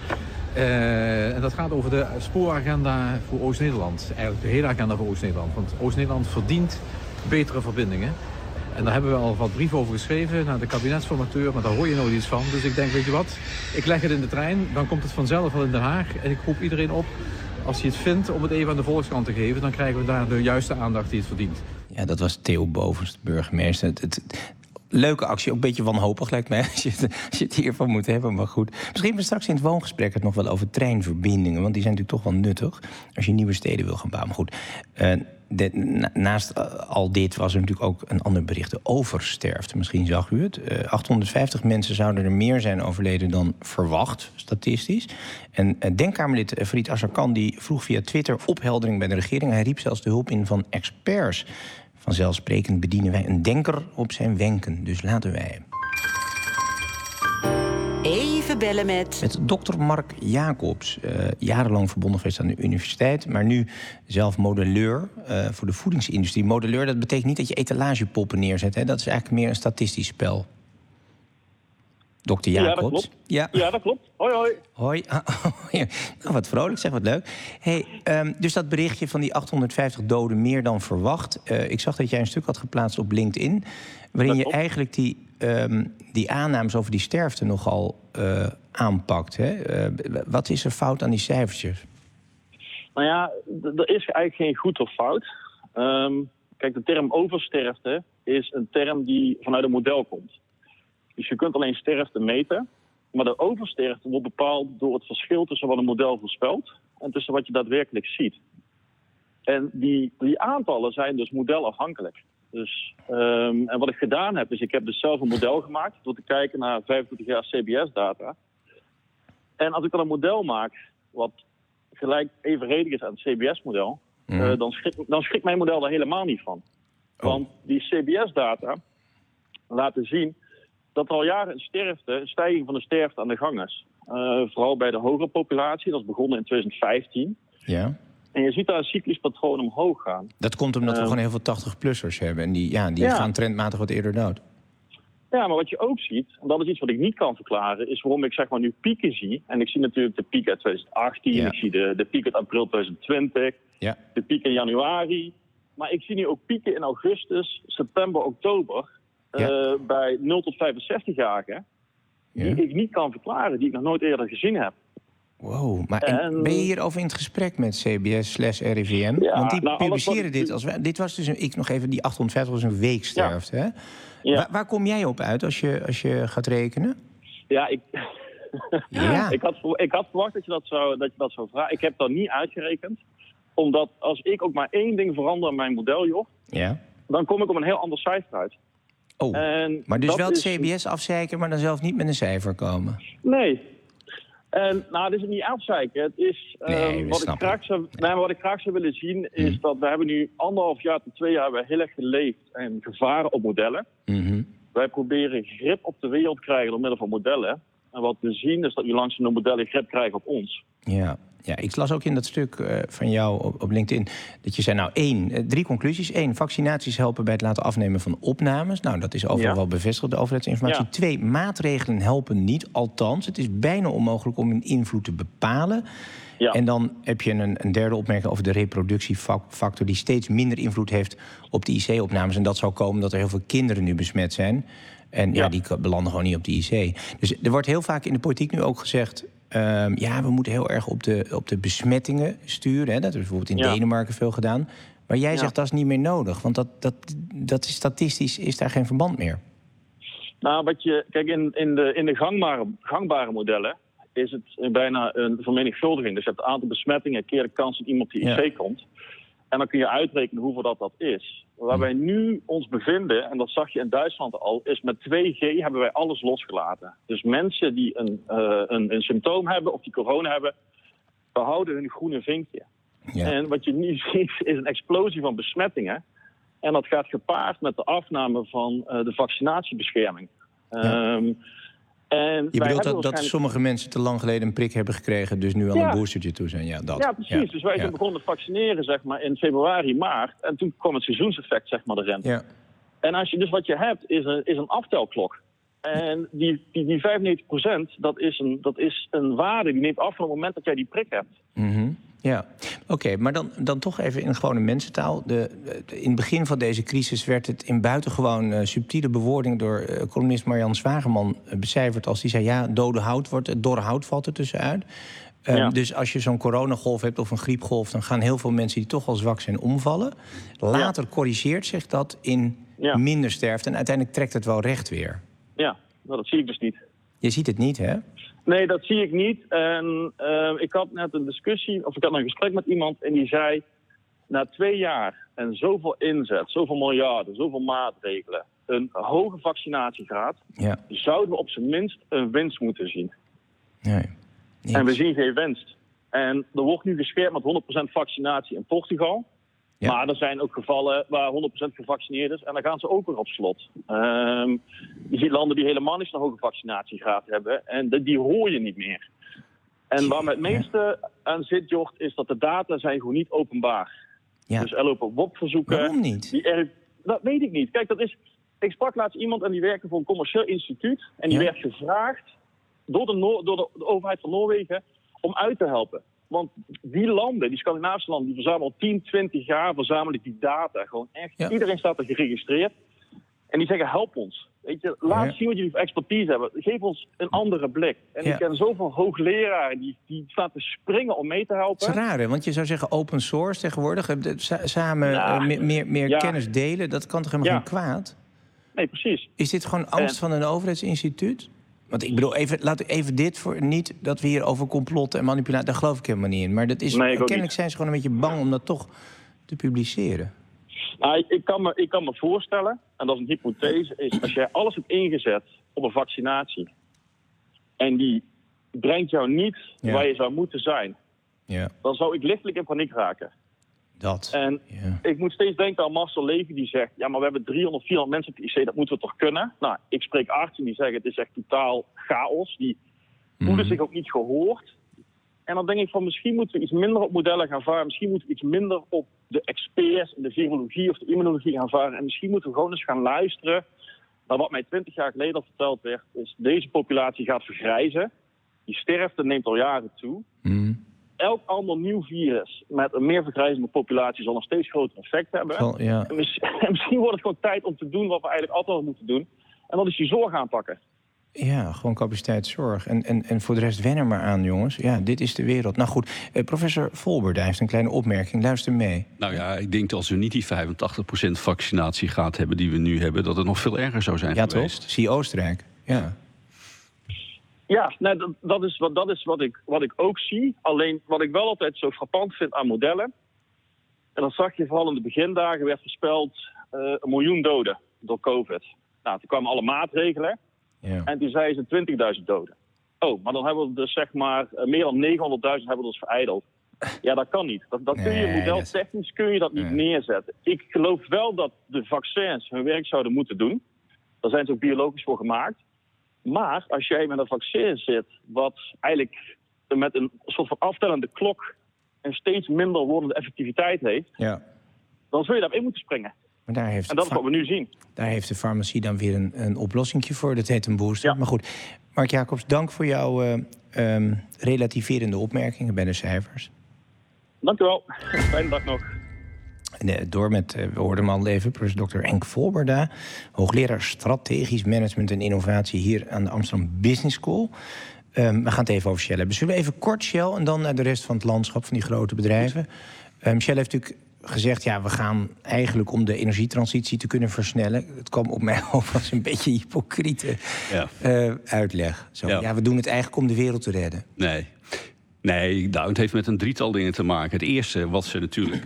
Speaker 21: Uh, en dat gaat over de spooragenda voor Oost-Nederland. Eigenlijk de hele agenda voor Oost-Nederland. Want Oost-Nederland verdient betere verbindingen. En daar hebben we al wat brieven over geschreven naar de kabinetsformateur... maar daar hoor je nooit iets van. Dus ik denk, weet je wat, ik leg het in de trein... dan komt het vanzelf wel in Den Haag. En ik roep iedereen op, als hij het vindt... om het even aan de Volkskrant te geven... dan krijgen we daar de juiste aandacht die het verdient.
Speaker 2: Ja, dat was Theo Bovens, de burgemeester. Het... het Leuke actie, ook een beetje wanhopig lijkt mij... als je, het, als je het hiervan moet hebben, maar goed. Misschien hebben we straks in het woongesprek het nog wel over treinverbindingen... want die zijn natuurlijk toch wel nuttig als je nieuwe steden wil gaan bouwen. Maar goed, uh, de, na, naast uh, al dit was er natuurlijk ook een ander bericht. De oversterfte, misschien zag u het. Uh, achthonderdvijftig mensen zouden er meer zijn overleden dan verwacht, statistisch. En uh, Denkkamerlid uh, Farid Azarkan die vroeg via Twitter opheldering bij de regering. Hij riep zelfs de hulp in van experts... Vanzelfsprekend bedienen wij een denker op zijn wenken. Dus laten wij hem.
Speaker 18: Even bellen met...
Speaker 2: Met dokter Mark Jacobs. Uh, jarenlang verbonden geweest aan de universiteit. Maar nu zelf modelleur uh, voor de voedingsindustrie. Modelleur, dat betekent niet dat je etalagepoppen neerzet. Hè? Dat is eigenlijk meer een statistisch spel. dokter Jacobs.
Speaker 22: Ja, dat klopt.
Speaker 2: Ja,
Speaker 22: ja, dat klopt. Hoi, hoi.
Speaker 2: Hoi. Nou, wat vrolijk, zeg, wat leuk. Hey, um, dus dat berichtje van die achthonderdvijftig doden meer dan verwacht. Uh, ik zag dat jij een stuk had geplaatst op LinkedIn... waarin je eigenlijk die, um, die aannames over die sterfte nogal uh, aanpakt. Hè? Uh, wat is er fout aan die cijfertjes?
Speaker 22: Nou ja, d- er is eigenlijk geen goed of fout. Um, kijk, de term oversterfte is een term die vanuit een model komt. Dus je kunt alleen sterfte meten... maar de oversterfte wordt bepaald door het verschil tussen wat een model voorspelt... en tussen wat je daadwerkelijk ziet. En die, die aantallen zijn dus modelafhankelijk. Dus, um, en wat ik gedaan heb, is ik heb dus zelf een model gemaakt... door te kijken naar vijfentwintig jaar C B S-data. En als ik dan een model maak wat gelijk evenredig is aan het C B S-model... Mm. Uh, dan, schrik, dan schrikt mijn model daar helemaal niet van. Oh. Want die C B S-data laten zien... dat er al jaren een sterfte, een stijging van de sterfte aan de gang is. Uh, vooral bij de hogere populatie, dat is begonnen in twintig vijftien.
Speaker 2: Ja.
Speaker 22: En je ziet daar een cyclisch patroon omhoog gaan.
Speaker 2: Dat komt omdat uh, we gewoon heel veel tachtig-plussers hebben. En die, ja, die ja. gaan trendmatig wat eerder dood.
Speaker 22: Ja, maar wat je ook ziet, en dat is iets wat ik niet kan verklaren... is waarom ik zeg maar nu pieken zie. En ik zie natuurlijk de piek uit twintig achttien, ja. ik zie de, de piek uit april twintig twintig... Ja. De piek in januari. Maar ik zie nu ook pieken in augustus, september, oktober... Ja. Uh, bij nul tot vijfenzestig-jarigen... die ja. ik niet kan verklaren, die ik nog nooit eerder gezien heb.
Speaker 2: Wow, maar en
Speaker 22: En-
Speaker 2: ben je hierover in het gesprek met C B S slash R I V M?
Speaker 22: Ja,
Speaker 2: Want die
Speaker 22: nou, alles
Speaker 2: publiceren
Speaker 22: wat-
Speaker 2: dit als... wij- Dit was dus, een, ik nog even, die achthonderdvijftig was een weeksterfte, hè?
Speaker 22: Ja.
Speaker 2: Waar, waar kom jij op uit als je, als je gaat rekenen?
Speaker 22: Ja, ik,
Speaker 2: Ja.
Speaker 22: ik, had, ver- ik had verwacht dat je dat, zou, dat je dat zou vragen. Ik heb dat niet uitgerekend. Omdat als ik ook maar één ding verander aan mijn model, joh,
Speaker 2: Ja.
Speaker 22: dan kom ik op een heel ander cijfer uit.
Speaker 2: Oh,
Speaker 22: En
Speaker 2: maar dus
Speaker 22: dat
Speaker 2: wel het
Speaker 22: is-
Speaker 2: C B S afzeiken, maar dan zelf niet met een cijfer komen.
Speaker 22: Nee. En nou, dit is niet afzeiken. Het is,
Speaker 2: Nee,
Speaker 22: ehm,
Speaker 2: we
Speaker 22: wat, ik
Speaker 2: snappen.
Speaker 22: graag zou, nee, maar wat ik graag zou willen zien is dat we hebben nu anderhalf jaar tot twee jaar hebben we heel erg geleefd en gevaren op modellen.
Speaker 2: Mhm.
Speaker 22: Wij proberen grip op de wereld te krijgen door middel van modellen. En wat we zien is dat nu langzaam de modellen grip krijgen op ons.
Speaker 2: Ja. ja, ik las ook in dat stuk eh, van jou op, op LinkedIn dat je zei, nou één, eh, drie conclusies. Eén, vaccinaties helpen bij het laten afnemen van opnames. Nou, dat is overal
Speaker 22: Ja.
Speaker 2: wel bevestigd, de overheidsinformatie.
Speaker 22: Ja.
Speaker 2: Twee, maatregelen helpen niet. Althans, het is bijna onmogelijk om hun invloed te bepalen.
Speaker 22: Ja.
Speaker 2: En dan heb je een, een derde opmerking over de reproductiefactor die steeds minder invloed heeft op de I C-opnames. En dat zou komen dat er heel veel kinderen nu besmet zijn. En ja,
Speaker 22: Ja.
Speaker 2: die belanden gewoon niet op de I C. Dus er wordt heel vaak in de politiek nu ook gezegd, ehm, ja, we moeten heel erg op de, op de besmettingen sturen. Hè. Dat is bijvoorbeeld in
Speaker 22: Ja.
Speaker 2: Denemarken veel gedaan. Maar jij
Speaker 22: Ja.
Speaker 2: zegt dat is niet meer nodig. Want dat, dat, dat is statistisch is daar geen verband meer.
Speaker 22: Nou, wat je, kijk, in, in de, in de gangbare, gangbare modellen is het bijna een vermenigvuldiging. Dus je hebt het aantal besmettingen keer de kans dat iemand die I C
Speaker 2: Ja.
Speaker 22: komt. En dan kun je uitrekenen hoeveel dat, dat is. Waar
Speaker 2: Hm.
Speaker 22: wij nu ons bevinden, en dat zag je in Duitsland al, is met twee G hebben wij alles losgelaten. Dus mensen die een, uh, een, een symptoom hebben of die corona hebben, behouden hun groene vinkje.
Speaker 2: Ja.
Speaker 22: En wat je nu ziet is een explosie van besmettingen. En dat gaat gepaard met de afname van uh, de vaccinatiebescherming.
Speaker 2: Ja.
Speaker 22: Um, en
Speaker 2: Je
Speaker 22: wij
Speaker 2: bedoelt
Speaker 22: hebben
Speaker 2: dat, dat
Speaker 22: waarschijnlijk-
Speaker 2: sommige mensen te lang geleden een prik hebben gekregen, dus nu al
Speaker 22: Ja.
Speaker 2: een boostertje toe zijn. Ja, dat.
Speaker 22: Ja, precies. Dus wij zijn
Speaker 2: Ja.
Speaker 22: begonnen met vaccineren zeg maar, in februari, maart. En toen kwam het seizoenseffect zeg maar, erin.
Speaker 2: Ja.
Speaker 22: En als je, dus wat je hebt is een, is een aftelklok. En die, die, die vijfennegentig procent, dat is, een, dat is een waarde die neemt af van het moment dat jij die prik hebt.
Speaker 2: Mhm. Ja, oké, maar dan, dan toch even in gewone mensentaal. De, de- in het begin van deze crisis werd het in buitengewoon eh, subtiele bewoording door eh, columnist Marian Zwageman eh, becijferd als die zei, ja, dode hout wordt, het dorre hout valt er tussenuit. Um,
Speaker 22: Ja.
Speaker 2: Dus als je zo'n coronagolf hebt of een griepgolf, dan gaan heel veel mensen die toch al zwak zijn omvallen. Later corrigeert zich dat in
Speaker 22: Ja.
Speaker 2: minder sterfte en uiteindelijk trekt het wel recht weer.
Speaker 22: Ja, nou, dat zie ik dus niet.
Speaker 2: Je ziet het niet, hè?
Speaker 22: Nee, dat zie ik niet. En eh, ik had net een discussie, of ik had een gesprek met iemand en die zei, na twee jaar en zoveel inzet, zoveel miljarden, zoveel maatregelen, een hoge vaccinatiegraad,
Speaker 2: Ja.
Speaker 22: zouden we op zijn minst een winst moeten zien.
Speaker 2: Nee.
Speaker 22: En we zien geen winst. En er wordt nu geschermd met honderd procent vaccinatie in Portugal.
Speaker 2: Ja.
Speaker 22: Maar er zijn ook gevallen waar honderd procent gevaccineerd is en dan gaan ze ook weer op slot. Ehm, je ziet landen die helemaal niet zo'n hoge vaccinatiegraad hebben en de- die hoor je niet meer. En waar me het meeste aan zit, Jort, is dat de data zijn gewoon niet openbaar.
Speaker 2: Ja.
Speaker 22: Dus er lopen W O P-verzoeken.
Speaker 2: Waarom niet?
Speaker 22: Die er, dat weet ik niet. Kijk, dat is, ik sprak laatst iemand en die werkte voor een commercieel instituut. En die
Speaker 2: Ja.
Speaker 22: werd gevraagd door, de, Noor- door de, de overheid van Noorwegen om uit te helpen. Want die landen, die Scandinavische landen, die verzamelen al tien, twintig jaar verzamelen die data. Gewoon echt,
Speaker 2: Ja.
Speaker 22: iedereen staat er geregistreerd. En die zeggen, help ons. Weet je, laat
Speaker 2: Ja.
Speaker 22: zien wat jullie voor expertise hebben. Geef ons een andere blik. En
Speaker 2: Ja.
Speaker 22: ik ken zoveel hoogleraren die, die staan te springen om mee te helpen.
Speaker 2: Het is raar, hè? Want je zou zeggen open source tegenwoordig. eh, de- sa- samen
Speaker 22: Ja.
Speaker 2: eh, meer, meer, meer
Speaker 22: Ja.
Speaker 2: kennis delen, dat kan toch helemaal
Speaker 22: Ja.
Speaker 2: geen kwaad?
Speaker 22: Nee, precies.
Speaker 2: Is dit gewoon angst
Speaker 22: En-
Speaker 2: van een overheidsinstituut? Want ik bedoel, even, laat ik even dit voor... Niet dat we hier over complotten en manipulatie... daar geloof ik helemaal niet in. Maar dat is,
Speaker 22: Nee, ik ook
Speaker 2: kennelijk
Speaker 22: niet.
Speaker 2: zijn ze gewoon een beetje bang om dat toch te publiceren.
Speaker 22: Nou, ik, ik, kan me, ik kan me voorstellen, en dat is een hypothese, is als jij alles hebt ingezet op een vaccinatie en die brengt jou niet
Speaker 2: Ja.
Speaker 22: waar je zou moeten zijn,
Speaker 2: Ja,
Speaker 22: dan zou ik lichtelijk in paniek raken.
Speaker 2: dat.
Speaker 22: En
Speaker 2: Ja.
Speaker 22: ik moet steeds denken aan Marcel Levy die zegt, ja, maar we hebben driehonderd, vierhonderd mensen op de I C, dat moeten we toch kunnen? Nou, ik spreek artsen die zeggen, het is echt totaal chaos. Die voelen
Speaker 2: Mhm.
Speaker 22: zich ook niet gehoord. En dan denk ik van, misschien moeten we iets minder op modellen gaan varen. Misschien moeten we iets minder op de experts in de virologie of de immunologie gaan varen. En misschien moeten we gewoon eens gaan luisteren naar wat mij twintig jaar geleden al verteld werd. Is deze populatie gaat vergrijzen. Die sterfte neemt al jaren toe.
Speaker 2: Mhm.
Speaker 22: Elk ander nieuw virus met een meer vergrijzende populatie zal een steeds groter effect hebben.
Speaker 2: Zal- ja.
Speaker 22: En, mis- en misschien wordt het gewoon tijd om te doen wat we eigenlijk altijd al moeten doen. En dat is die zorg aanpakken.
Speaker 2: Ja, gewoon capaciteitszorg. En, en, en voor de rest wennen maar aan, jongens. Ja, dit is de wereld. Nou goed, eh, professor Volberda heeft een kleine opmerking. Luister mee.
Speaker 20: Nou ja, ik denk dat als we niet die vijfentachtig procent vaccinatiegraad hebben die we nu hebben, dat het nog veel erger zou zijn
Speaker 2: ja,
Speaker 20: geweest.
Speaker 2: Toch? Zie Oostenrijk. Ja.
Speaker 22: Ja, nee, dat, dat is, wat, dat is wat, ik, wat ik ook zie. Alleen wat ik wel altijd zo frappant vind aan modellen. En dat zag je vooral in de begindagen, werd voorspeld uh, een miljoen doden door COVID. Nou, toen kwamen alle maatregelen. Ja. En toen zeiden ze twintigduizend doden. Oh, maar dan hebben we dus zeg maar uh, meer dan negenhonderdduizend hebben we dus verijdeld. Ja, dat kan niet. Dat, dat kun je
Speaker 2: nee,
Speaker 22: modeltechnisch kun je dat niet nee. neerzetten. Ik geloof wel dat de vaccins hun werk zouden moeten doen. Daar zijn ze ook biologisch voor gemaakt. Maar als jij met een vaccin zit wat eigenlijk met een soort van aftellende klok een steeds minder wordende effectiviteit heeft,
Speaker 2: ja.
Speaker 22: dan zul je daarop in moeten springen.
Speaker 2: Maar daar heeft
Speaker 22: en dat is wat we nu zien.
Speaker 2: Daar heeft de farmacie dan weer een, een oplossingje voor. Dat heet een booster. Ja. Maar goed, Mark Jacobs, dank voor jouw uh, um, relativerende opmerkingen bij de cijfers.
Speaker 22: Dank u wel. Fijne dag nog.
Speaker 2: Nee, door met, uh, we hoorden hem al even, professor dokter Henk Volberda, hoogleraar strategisch management en innovatie hier aan de Amsterdam Business School. Um, we gaan het even over Shell hebben. Zullen we even kort Shell en dan naar de rest van het landschap van die grote bedrijven. Um, Shell heeft natuurlijk gezegd, ja, we gaan eigenlijk om de energietransitie te kunnen versnellen. Het kwam op mij over als een beetje hypocriete ja. uh, uitleg. Zo, ja. ja, we doen het eigenlijk om de wereld te redden.
Speaker 20: Nee, nee nou, het heeft met een drietal dingen te maken. Het eerste, wat ze natuurlijk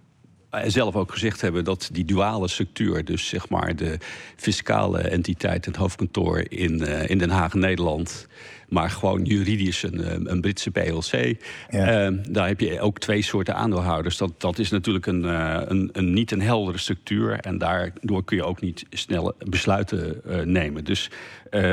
Speaker 20: zelf ook gezegd hebben, dat die duale structuur, dus zeg maar de fiscale entiteit, het hoofdkantoor in, uh, in Den Haag, Nederland, maar gewoon juridisch een, een Britse P L C. Ja. Uh, daar heb je ook twee soorten aandeelhouders. Dat, dat is natuurlijk een, uh, een, een niet een heldere structuur en daardoor kun je ook niet snelle besluiten uh, nemen. Dus uh,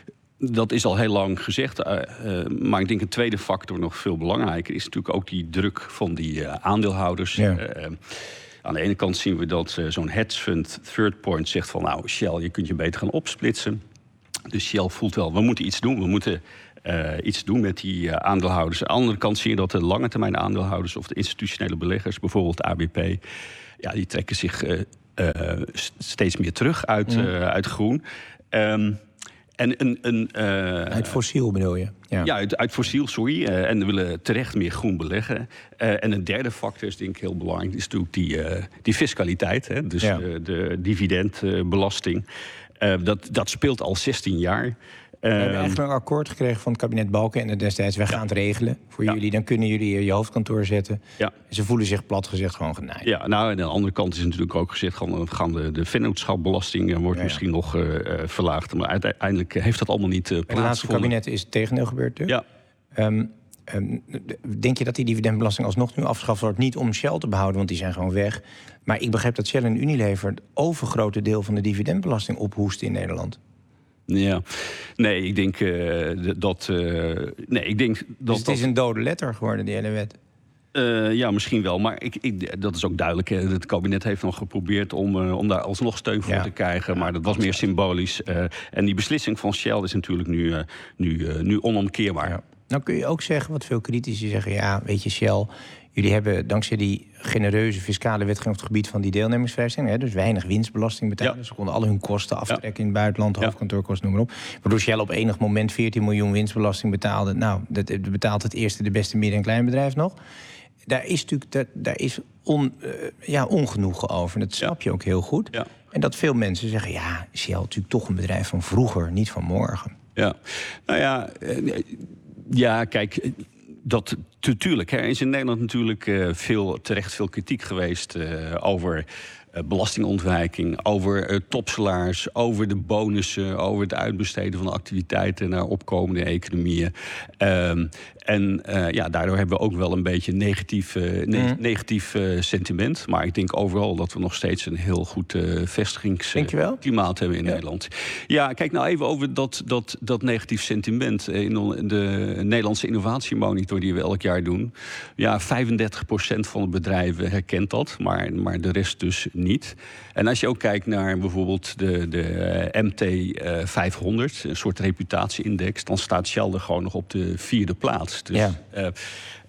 Speaker 20: dat is al heel lang gezegd. Uh, uh, maar ik denk een tweede factor, nog veel belangrijker, is natuurlijk ook die druk van die uh, aandeelhouders. Ja. Uh, aan de ene kant zien we dat uh, zo'n hedge fund Third Point zegt van, nou, Shell, je kunt je beter gaan opsplitsen. Dus Shell voelt wel, we moeten iets doen. We moeten uh, iets doen met die uh, aandeelhouders. Aan de andere kant zie je dat de lange termijn aandeelhouders of de institutionele beleggers, bijvoorbeeld A B P, ja, die trekken zich uh, uh, steeds meer terug uit, uh, uit groen. Um, En een, een, uh,
Speaker 2: uit fossiel bedoel je?
Speaker 20: Ja, ja uit, uit fossiel, sorry. Uh, en we willen terecht meer groen beleggen. Uh, en een derde factor is denk ik heel belangrijk, is natuurlijk die, uh, die fiscaliteit. Hè? Dus ja. uh, de dividendbelasting. Uh, dat, dat speelt al zestien jaar.
Speaker 2: We hebben eigenlijk een akkoord gekregen van het kabinet Balkenende destijds. Wij gaan het regelen voor ja. jullie. Dan kunnen jullie je hoofdkantoor zetten. Ja. Ze voelen zich plat gezegd gewoon genaaid.
Speaker 20: Ja, nou, en aan de andere kant is natuurlijk ook gezegd, gaan de, de vennootschapbelasting wordt ja, ja. misschien nog uh, verlaagd. Maar uiteindelijk heeft dat allemaal niet uh, plaatsgevonden.
Speaker 2: Het laatste kabinet is het tegendeel gebeurd dus.
Speaker 20: Ja.
Speaker 2: Um, um, denk je dat die dividendbelasting alsnog nu afgeschaft wordt? Niet om Shell te behouden, want die zijn gewoon weg. Maar ik begrijp dat Shell en Unilever het overgrote deel van de dividendbelasting ophoesten in Nederland.
Speaker 20: Ja, nee, ik denk uh, dat. Uh, nee, ik denk dat.
Speaker 2: Dus het is een dode letter geworden, die hele wet.
Speaker 20: Uh, ja, misschien wel. Maar ik, ik, dat is ook duidelijk. Hè. Het kabinet heeft nog geprobeerd om, uh, om daar alsnog steun voor ja. te krijgen. Maar dat was meer symbolisch. Uh, en die beslissing van Shell is natuurlijk nu, uh, nu, uh, nu onomkeerbaar. Ja.
Speaker 2: Nou kun je ook zeggen, wat veel critici zeggen, ja, weet je, Shell, jullie hebben dankzij die genereuze fiscale wetgeving op het gebied van die deelnemingsvrijstelling, hè, dus weinig winstbelasting betalen. Ja. Ze konden al hun kosten aftrekken ja. in het buitenland, hoofdkantoorkosten, noem maar op. Waardoor Shell op enig moment veertien miljoen winstbelasting betaalde. Nou, dat betaalt het eerste, de beste midden- en kleinbedrijf nog. Daar is natuurlijk daar, daar is on, uh, ja, ongenoegen over. Dat snap je ook heel goed. Ja. En dat veel mensen zeggen, ja, Shell is natuurlijk toch een bedrijf van vroeger, niet van morgen.
Speaker 20: Ja, nou ja, uh, ja, kijk, dat natuurlijk. Er is in Nederland natuurlijk uh, veel, terecht veel kritiek geweest uh, over uh, belastingontwijking, over uh, topsalaris, over de bonussen, over het uitbesteden van activiteiten naar opkomende economieën. Um, en uh, ja, daardoor hebben we ook wel een beetje negatief, uh, ne- mm. negatief uh, sentiment. Maar ik denk overal dat we nog steeds een heel goed uh, vestigingsklimaat hebben in ja. Nederland. Ja, kijk nou even over dat, dat, dat negatief sentiment. In de Nederlandse innovatiemonitor die we elk jaar doen. Ja, vijfendertig procent van de bedrijven herkent dat, maar, maar de rest dus niet. En als je ook kijkt naar bijvoorbeeld de, de M T vijfhonderd, een soort reputatie-index, dan staat Shell er gewoon nog op de vierde plaats. Dus, ja. uh,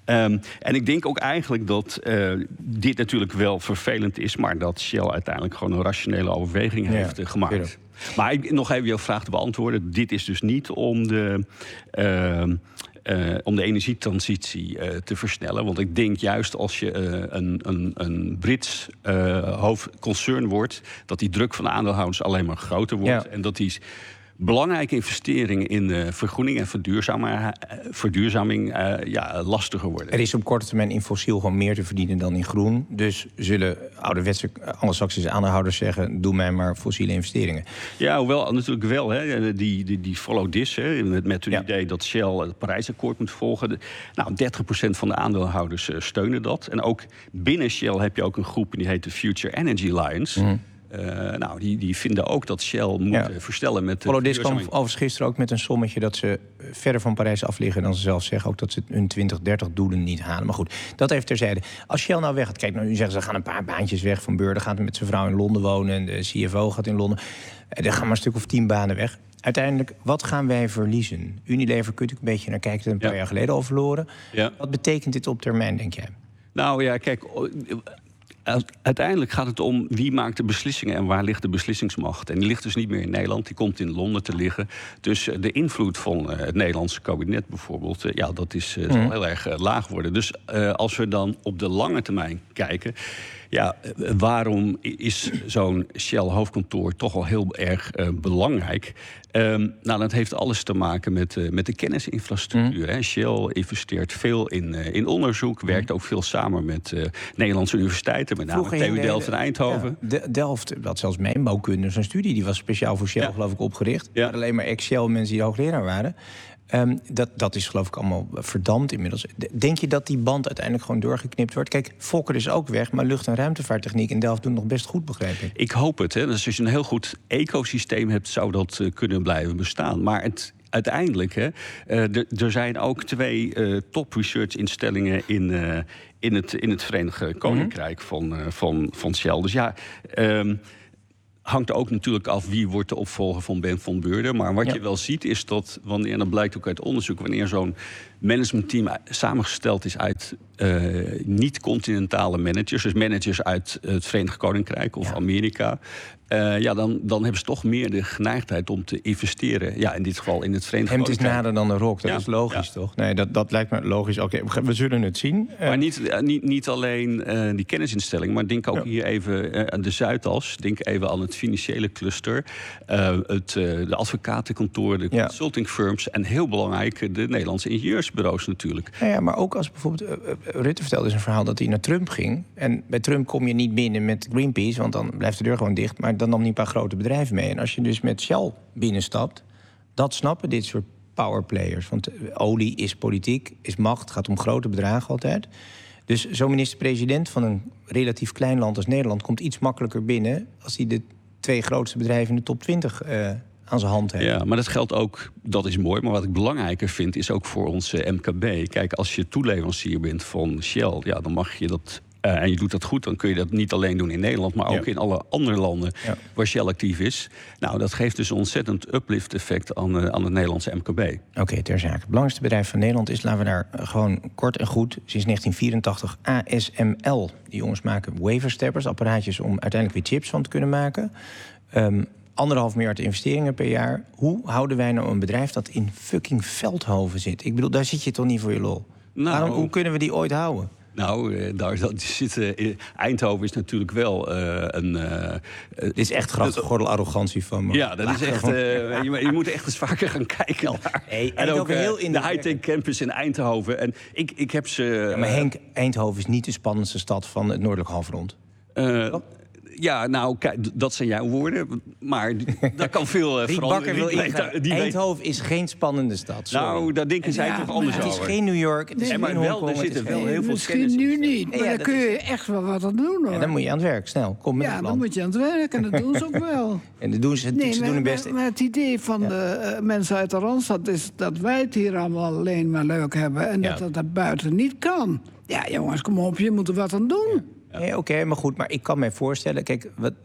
Speaker 20: Um, en ik denk ook eigenlijk dat uh, dit natuurlijk wel vervelend is, maar dat Shell uiteindelijk gewoon een rationele overweging ja, heeft uh, gemaakt. Tuurlijk. Maar ik, nog even jouw vraag te beantwoorden. Dit is dus niet om de, uh, uh, om de energietransitie uh, te versnellen. Want ik denk juist als je uh, een, een, een Brits uh, hoofdconcern wordt, dat die druk van de aandeelhouders alleen maar groter wordt. Ja. En dat die belangrijke investeringen in uh, vergroening en verduurzaming, uh, verduurzaming uh, ja, lastiger worden.
Speaker 2: Er is op korte termijn in fossiel gewoon meer te verdienen dan in groen. Dus zullen ouderwetse anglo-saxische aandeelhouders zeggen, doe mij maar fossiele investeringen.
Speaker 20: Ja, hoewel natuurlijk wel, hè, die, die, die follow this, hè, met, met het ja. idee dat Shell het Parijsakkoord moet volgen. De, nou, dertig procent van de aandeelhouders uh, steunen dat. En ook binnen Shell heb je ook een groep die heet de Future Energy Alliance. Mm. Uh, nou, die, die vinden ook dat Shell moet ja. verstellen met de
Speaker 2: Follow this kwam overigens gisteren ook met een sommetje dat ze verder van Parijs af liggen dan ze zelf zeggen. Ook dat ze hun twintig dertig doelen niet halen. Maar goed, dat even terzijde. Als Shell nou weg gaat, kijk, nou, nu zeggen ze, gaan een paar baantjes weg. Van Beurden gaat met zijn vrouw in Londen wonen en de C F O gaat in Londen. Er gaan maar een stuk of tien banen weg. Uiteindelijk, wat gaan wij verliezen? Unilever kunt ik een beetje naar kijken, een paar ja. jaar geleden al verloren. Ja. Wat betekent dit op termijn, denk jij?
Speaker 20: Nou ja, kijk, uiteindelijk gaat het om wie maakt de beslissingen en waar ligt de beslissingsmacht. En die ligt dus niet meer in Nederland, die komt in Londen te liggen. Dus de invloed van het Nederlandse kabinet bijvoorbeeld, ja, dat is, zal mm. heel erg laag worden. Dus uh, als we dan op de lange termijn kijken, ja, waarom is zo'n Shell-hoofdkantoor toch al heel erg uh, belangrijk? Um, nou, dat heeft alles te maken met, uh, met de kennisinfrastructuur. Mm. Hè. Shell investeert veel in, uh, in onderzoek, mm. werkt ook veel samen met uh, Nederlandse universiteiten, met name T U Delft en Eindhoven.
Speaker 2: Ja, de, Delft had zelfs mijnbouwkunde, zo'n studie, die was speciaal voor Shell, ja. geloof ik, opgericht. Ja. Alleen maar ex-Shell mensen die hoogleraar waren. Um, dat, dat is geloof ik allemaal verdampt inmiddels. Denk je dat die band uiteindelijk gewoon doorgeknipt wordt? Kijk, Fokker is ook weg, maar lucht- en ruimtevaarttechniek in Delft doen nog best goed, begreep ik.
Speaker 20: Ik hoop het. Hè. Dus als je een heel goed ecosysteem hebt, zou dat uh, kunnen blijven bestaan. Maar het, uiteindelijk, hè, uh, er zijn ook twee uh, top research instellingen in, uh, in, het, in het Verenigd Koninkrijk mm-hmm. van, uh, van, van Shell. Dus ja, Um, hangt ook natuurlijk af wie wordt de opvolger van Ben van Beurden. Maar wat ja. je wel ziet is dat, wanneer, en dat blijkt ook uit onderzoek, wanneer zo'n managementteam samengesteld is uit uh, niet-continentale managers, dus managers uit het Verenigd Koninkrijk of ja. Amerika, Uh, ja, dan, dan hebben ze toch meer de geneigdheid om te investeren. Ja, in dit geval in het Verenigd Koninkrijk.
Speaker 2: Hemd is nader dan de rok, dat ja. is logisch, ja. toch? Nee, dat, dat lijkt me logisch. Oké, okay, we zullen het zien.
Speaker 20: Maar uh, niet, niet, niet alleen uh, die kennisinstelling, maar denk ook ja. hier even uh, aan de Zuidas. Denk even aan het financiële cluster. Uh, het, uh, de advocatenkantoren, de ja. consulting firms en heel belangrijk de Nederlandse ingenieursbureaus natuurlijk.
Speaker 2: Ja, ja, maar ook als bijvoorbeeld, uh, Rutte vertelde eens een verhaal dat hij naar Trump ging. En bij Trump kom je niet binnen met Greenpeace, want dan blijft de deur gewoon dicht. Maar dan nam hij een paar grote bedrijven mee. En als je dus met Shell binnenstapt, dat snappen dit soort powerplayers. Want olie is politiek, is macht, gaat om grote bedragen altijd. Dus zo'n minister-president van een relatief klein land als Nederland komt iets makkelijker binnen als hij de twee grootste bedrijven in de top twintig uh, aan zijn hand heeft.
Speaker 20: Ja, maar dat geldt ook, dat is mooi. Maar wat ik belangrijker vind, is ook voor ons uh, M K B. Kijk, als je toeleverancier bent van Shell, ja, dan mag je dat. Uh, en je doet dat goed, dan kun je dat niet alleen doen in Nederland, maar ook ja. in alle andere landen ja. waar Shell actief is. Nou, dat geeft dus een ontzettend uplift effect aan, uh, aan het Nederlandse M K B. Oké,
Speaker 2: okay, ter zake. Het belangrijkste bedrijf van Nederland is, laten we daar uh, gewoon kort en goed, sinds negentien vierentachtig A S M L. Die jongens maken wafersteppers, apparaatjes om uiteindelijk weer chips van te kunnen maken. Um, Anderhalf miljard investeringen per jaar. Hoe houden wij nou een bedrijf dat in fucking Veldhoven zit? Ik bedoel, daar zit je toch niet voor je lol? Nou, Waarom, hoe kunnen we die ooit houden?
Speaker 20: Nou, daar zitten. Eindhoven is natuurlijk wel uh, een. Uh,
Speaker 2: Dit is echt grachtengordel arrogantie van me.
Speaker 20: Ja, dat is echt. Uh, je, je moet echt eens vaker gaan kijken naar.
Speaker 2: Hey,
Speaker 20: en ook uh,
Speaker 2: heel in
Speaker 20: de, de high-tech campus in Eindhoven. En ik, ik heb ze. Uh,
Speaker 2: ja, maar Henk, Eindhoven is niet de spannendste stad van het noordelijk halfrond.
Speaker 20: Uh, Ja, nou, kijk, dat zijn jouw woorden, maar dat kan veel uh, veranderen.
Speaker 2: Wil die die Eindhoven weet... is geen spannende stad. Sorry.
Speaker 20: Nou, daar denken zij ja, toch anders over.
Speaker 2: Het is geen New York, het is
Speaker 20: nee,
Speaker 2: geen
Speaker 20: maar wel, er zitten wel heel veel
Speaker 19: Misschien nu niet, maar ja, dan kun je is... echt wel wat aan doen, hoor.
Speaker 2: Ja, dan moet je aan het werk, snel. Kom met
Speaker 19: ja, dan moet je aan het werk en dat doen ze ook wel.
Speaker 2: En dat doen ze, nee, ze
Speaker 19: maar,
Speaker 2: doen het best.
Speaker 19: Maar, maar het idee van ja. de uh, mensen uit de Randstad is dat wij het hier allemaal alleen maar leuk hebben en ja. dat dat buiten niet kan. Ja, jongens, kom op, je moet er wat aan doen.
Speaker 2: Ja. Nee, Oké, okay, maar goed, maar ik kan mij voorstellen, kijk, wat,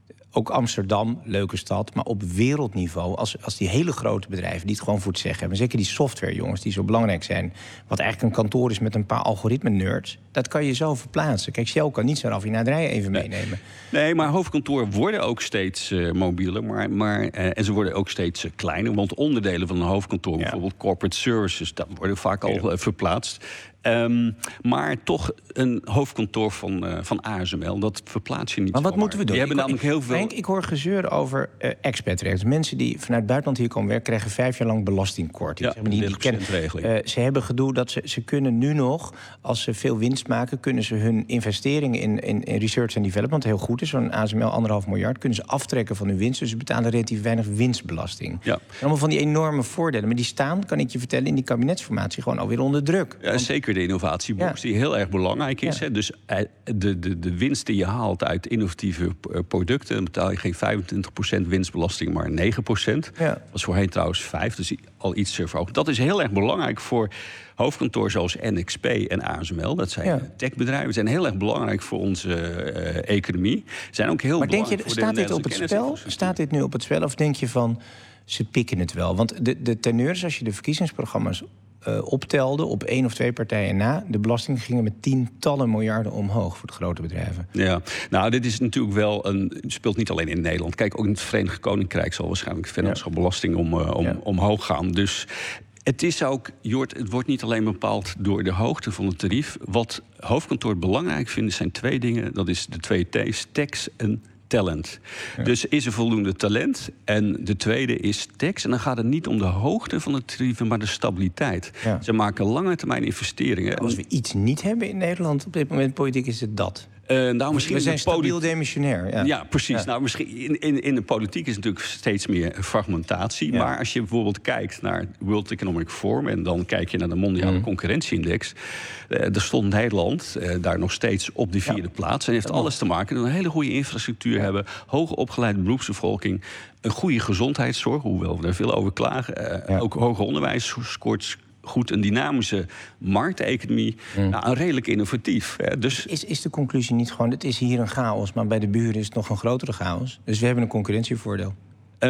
Speaker 2: Ook Amsterdam, leuke stad, maar op wereldniveau... als, als die hele grote bedrijven die het gewoon voor het zeggen hebben... zeker die softwarejongens die zo belangrijk zijn... wat eigenlijk een kantoor is met een paar algoritme-nerds... dat kan je zo verplaatsen. Kijk, Shell kan niet zo'n raffinaderij even nee. meenemen.
Speaker 20: Nee, maar hoofdkantoren worden ook steeds uh, mobieler... Maar, maar, uh, en ze worden ook steeds uh, kleiner. Want onderdelen van een hoofdkantoor, ja. bijvoorbeeld corporate services... dat worden vaak al uh, verplaatst. Um, maar toch een hoofdkantoor van, uh, van A S M L, dat verplaats je niet.
Speaker 2: Maar wat
Speaker 20: zomaar.
Speaker 2: moeten we doen?
Speaker 20: Die hebben
Speaker 2: ik,
Speaker 20: namelijk
Speaker 2: ik,
Speaker 20: heel veel...
Speaker 2: Frank, ik hoor gezeur over uh, expatrecht. Mensen die vanuit het buitenland hier komen werken... krijgen vijf jaar lang belastingkorting.
Speaker 20: Ja,
Speaker 2: zeg maar, die, die kennen, uh, ze hebben gedoe dat ze, ze kunnen nu nog... als ze veel winst maken, kunnen ze hun investeringen... in, in, in research en development, heel goed is... zo'n A S M L anderhalf miljard, kunnen ze aftrekken van hun winst... dus ze betalen relatief weinig winstbelasting.
Speaker 20: Ja.
Speaker 2: Allemaal van die enorme voordelen. Maar die staan, kan ik je vertellen, in die kabinetsformatie... gewoon alweer onder druk.
Speaker 20: Ja, Want, zeker de innovatiebox, ja. die heel erg belangrijk is. Ja. Hè? Dus de, de, de winst die je haalt uit innovatieve producten... dan betaal je geen vijfentwintig procent winstbelasting, maar negen procent. Ja. Dat was voorheen trouwens vijf, dus al iets verhoogd. Dat is heel erg belangrijk voor hoofdkantoor zoals N X P en A S M L. Dat zijn ja. techbedrijven. Ze zijn heel erg belangrijk voor onze uh, economie. Zijn ook heel
Speaker 2: maar denk je,
Speaker 20: voor
Speaker 2: staat
Speaker 20: de
Speaker 2: dit op het spel? Staat dit nu op het spel? Of denk je van, ze pikken het wel? Want de, de teneurs, als je de verkiezingsprogramma's Uh, optelde op één of twee partijen na... de belastingen gingen met tientallen miljarden omhoog voor de grote bedrijven.
Speaker 20: Ja, nou, dit is natuurlijk wel een... het speelt niet alleen in Nederland. Kijk, ook in het Verenigd Koninkrijk zal waarschijnlijk vennootschapsbelasting om, uh, om, ja. omhoog gaan. Dus het is ook, Jort, het wordt niet alleen bepaald door de hoogte van het tarief. Wat hoofdkantoor belangrijk vindt, zijn twee dingen. Dat is de twee T's, tax en talent. Ja. Dus is er voldoende talent? En de tweede is tax. En dan gaat het niet om de hoogte van de tarieven, maar de stabiliteit. Ja. Ze maken lange termijn investeringen.
Speaker 2: Als we iets niet hebben in Nederland op dit moment politiek, is het dat.
Speaker 20: Uh, nou, misschien
Speaker 2: we zijn stabiel demissionair. Ja,
Speaker 20: ja precies.
Speaker 2: Ja.
Speaker 20: Nou, misschien in, in, in de politiek is natuurlijk steeds meer fragmentatie. Ja. Maar als je bijvoorbeeld kijkt naar World Economic Forum... en dan kijk je naar de mondiale mm. concurrentieindex... Uh, daar stond Nederland uh, daar nog steeds op de vierde ja. plaats. En heeft ja. alles te maken met een hele goede infrastructuur ja. hebben... hoge opgeleide beroepsbevolking... een goede gezondheidszorg, hoewel we er veel over klagen... Uh, ja. ook hoger onderwijs scoort... goed, een dynamische markteconomie, mm. nou, een redelijk innovatief. Hè. Dus
Speaker 2: is, is de conclusie niet gewoon, het is hier een chaos... maar bij de buren is het nog een grotere chaos? Dus we hebben een concurrentievoordeel.
Speaker 20: Uh,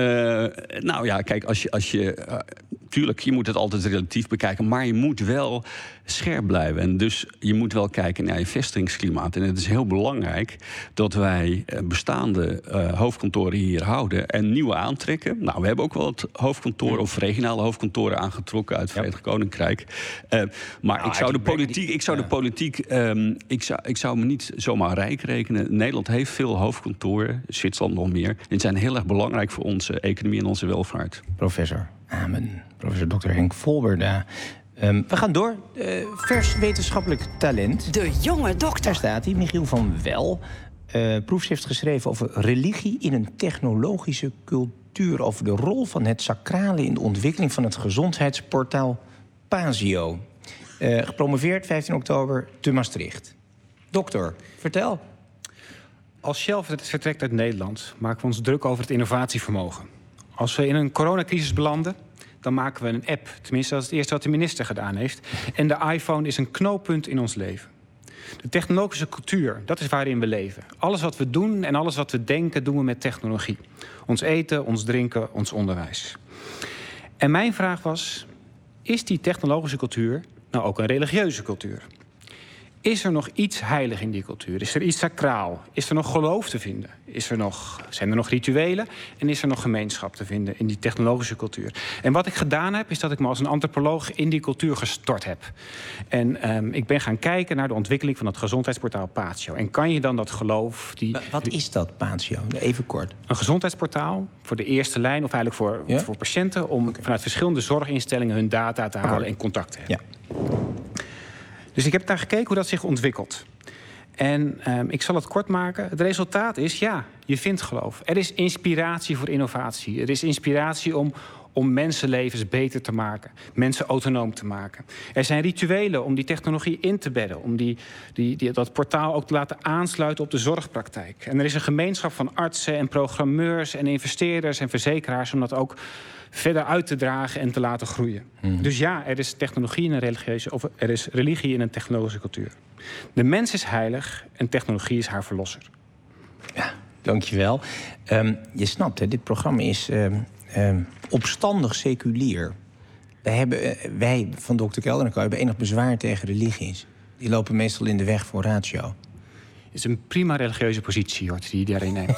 Speaker 20: nou ja, kijk, als je... Als je uh, tuurlijk, je moet het altijd relatief bekijken... maar je moet wel scherp blijven. En dus je moet wel kijken naar je vestigingsklimaat. En het is heel belangrijk dat wij bestaande uh, hoofdkantoren hier houden... en nieuwe aantrekken. Nou, we hebben ook wel het hoofdkantoor... of regionale hoofdkantoren aangetrokken uit het Verenigd ja. Koninkrijk. Uh, maar nou, ik zou de politiek... Ik zou, ja. de politiek um, ik, zou, ik zou me niet zomaar rijk rekenen. Nederland heeft veel hoofdkantoren, Zwitserland nog meer. En die zijn heel erg belangrijk voor onze economie en onze welvaart.
Speaker 2: Professor, amen. Professor dokter Henk Volberda. Um, we gaan door. Uh, vers wetenschappelijk talent.
Speaker 18: De jonge dokter.
Speaker 2: Daar staat hij, Michiel van Wel. Uh, proefschrift geschreven over religie in een technologische cultuur. Over de rol van het sacrale in de ontwikkeling van het gezondheidsportaal Pasio. Uh, gepromoveerd vijftien oktober te Maastricht. Dokter, vertel.
Speaker 4: Als Shell vertrekt uit Nederland, maken we ons druk over het innovatievermogen. Als we in een coronacrisis belanden, dan maken we een app. Tenminste, dat is het eerste wat de minister gedaan heeft. En de iPhone is een knooppunt in ons leven. De technologische cultuur, dat is waarin we leven. Alles wat we doen en alles wat we denken, doen we met technologie. Ons eten, ons drinken, ons onderwijs. En mijn vraag was, is die technologische cultuur nou ook een religieuze cultuur? Is er nog iets heilig in die cultuur? Is er iets sacraal? Is er nog geloof te vinden? Is er nog, zijn er nog rituelen? En is er nog gemeenschap te vinden in die technologische cultuur? En wat ik gedaan heb, is dat ik me als een antropoloog in die cultuur gestort heb. En um, ik ben gaan kijken naar de ontwikkeling van het gezondheidsportaal Pasio. En kan je dan dat geloof... Die,
Speaker 2: wat is dat, Pasio? Even kort.
Speaker 4: Een gezondheidsportaal voor de eerste lijn, of eigenlijk voor, ja? voor patiënten... om okay. vanuit verschillende zorginstellingen hun data te halen okay. en contact te hebben. Ja. Dus ik heb daar gekeken hoe dat zich ontwikkelt. En um, ik zal het kort maken. Het resultaat is, ja, je vindt geloof. Er is inspiratie voor innovatie. Er is inspiratie om, om mensenlevens beter te maken. Mensen autonoom te maken. Er zijn rituelen om die technologie in te bedden. Om die, die, die, dat portaal ook te laten aansluiten op de zorgpraktijk. En er is een gemeenschap van artsen en programmeurs en investeerders en verzekeraars... om dat ook verder uit te dragen en te laten groeien. Mm. Dus ja, er is technologie in een religieuze, of er is religie in een technologische cultuur. De mens is heilig en technologie is haar verlosser.
Speaker 2: Ja, Dankjewel. Um, je snapt, hè, dit programma is um, um, opstandig seculier. Wij, hebben, uh, wij van dokter Kelder en Co hebben enig bezwaar tegen religies. Die lopen meestal in de weg voor ratio.
Speaker 4: Het is een prima religieuze positie, Jort, die je daarin neemt.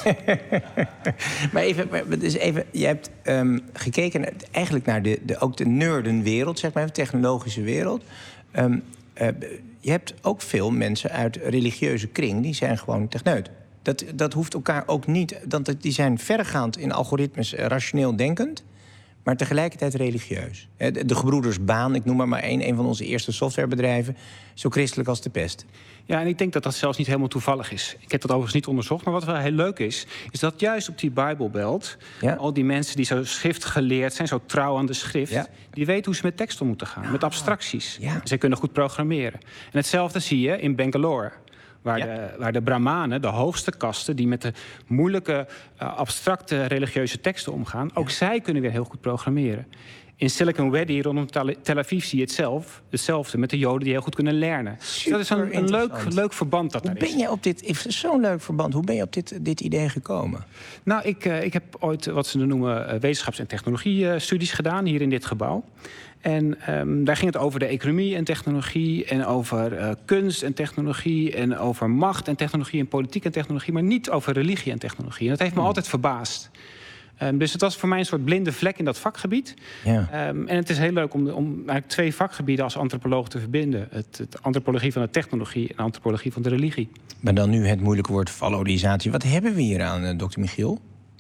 Speaker 2: maar even, maar, dus even, je hebt um, gekeken naar, eigenlijk naar de, de, ook de nerdenwereld, zeg maar, de technologische wereld. Um, uh, je hebt ook veel mensen uit religieuze kring, die zijn gewoon techneut. Dat, dat hoeft elkaar ook niet. Dat, die zijn verregaand in algoritmes uh, rationeel denkend, maar tegelijkertijd religieus. De, de gebroeders Baan, ik noem maar maar één, een van onze eerste softwarebedrijven, zo christelijk als de pest.
Speaker 4: Ja, en ik denk dat dat zelfs niet helemaal toevallig is. Ik heb dat overigens niet onderzocht, maar wat wel heel leuk is, is dat juist op die Bijbelbelt, ja, al die mensen die zo schriftgeleerd zijn, zo trouw aan de schrift, ja, die weten hoe ze met tekst om moeten gaan, ja, met abstracties. Ja. Ze kunnen goed programmeren. En hetzelfde zie je in Bangalore. Waar, ja, de, waar de Brahmanen, de hoogste kasten, die met de moeilijke, uh, abstracte religieuze teksten omgaan, ook ja, zij kunnen weer heel goed programmeren. In Silicon Valley rondom Tel Aviv zie je het zelf, hetzelfde met de Joden die heel goed kunnen leren. Dus dat is een, een leuk, leuk verband dat
Speaker 2: Hoe
Speaker 4: daar
Speaker 2: ben
Speaker 4: is.
Speaker 2: Je op dit, zo'n leuk verband. Hoe ben je op dit, dit idee gekomen?
Speaker 4: Nou, ik, uh, ik heb ooit wat ze noemen uh, wetenschaps- en technologie-studies gedaan hier in dit gebouw. En um, daar ging het over de economie en technologie, en over uh, kunst en technologie, en over macht en technologie en politiek en technologie, maar niet over religie en technologie. En dat heeft me hmm. altijd verbaasd. Um, dus het was voor mij een soort blinde vlek in dat vakgebied. Ja. Um, en het is heel leuk om, om eigenlijk twee vakgebieden als antropoloog te verbinden. Het, het antropologie van de technologie en de antropologie van de religie.
Speaker 2: Maar dan nu het moeilijke woord valorisatie. Wat hebben we hier aan, uh, dokter Michiel?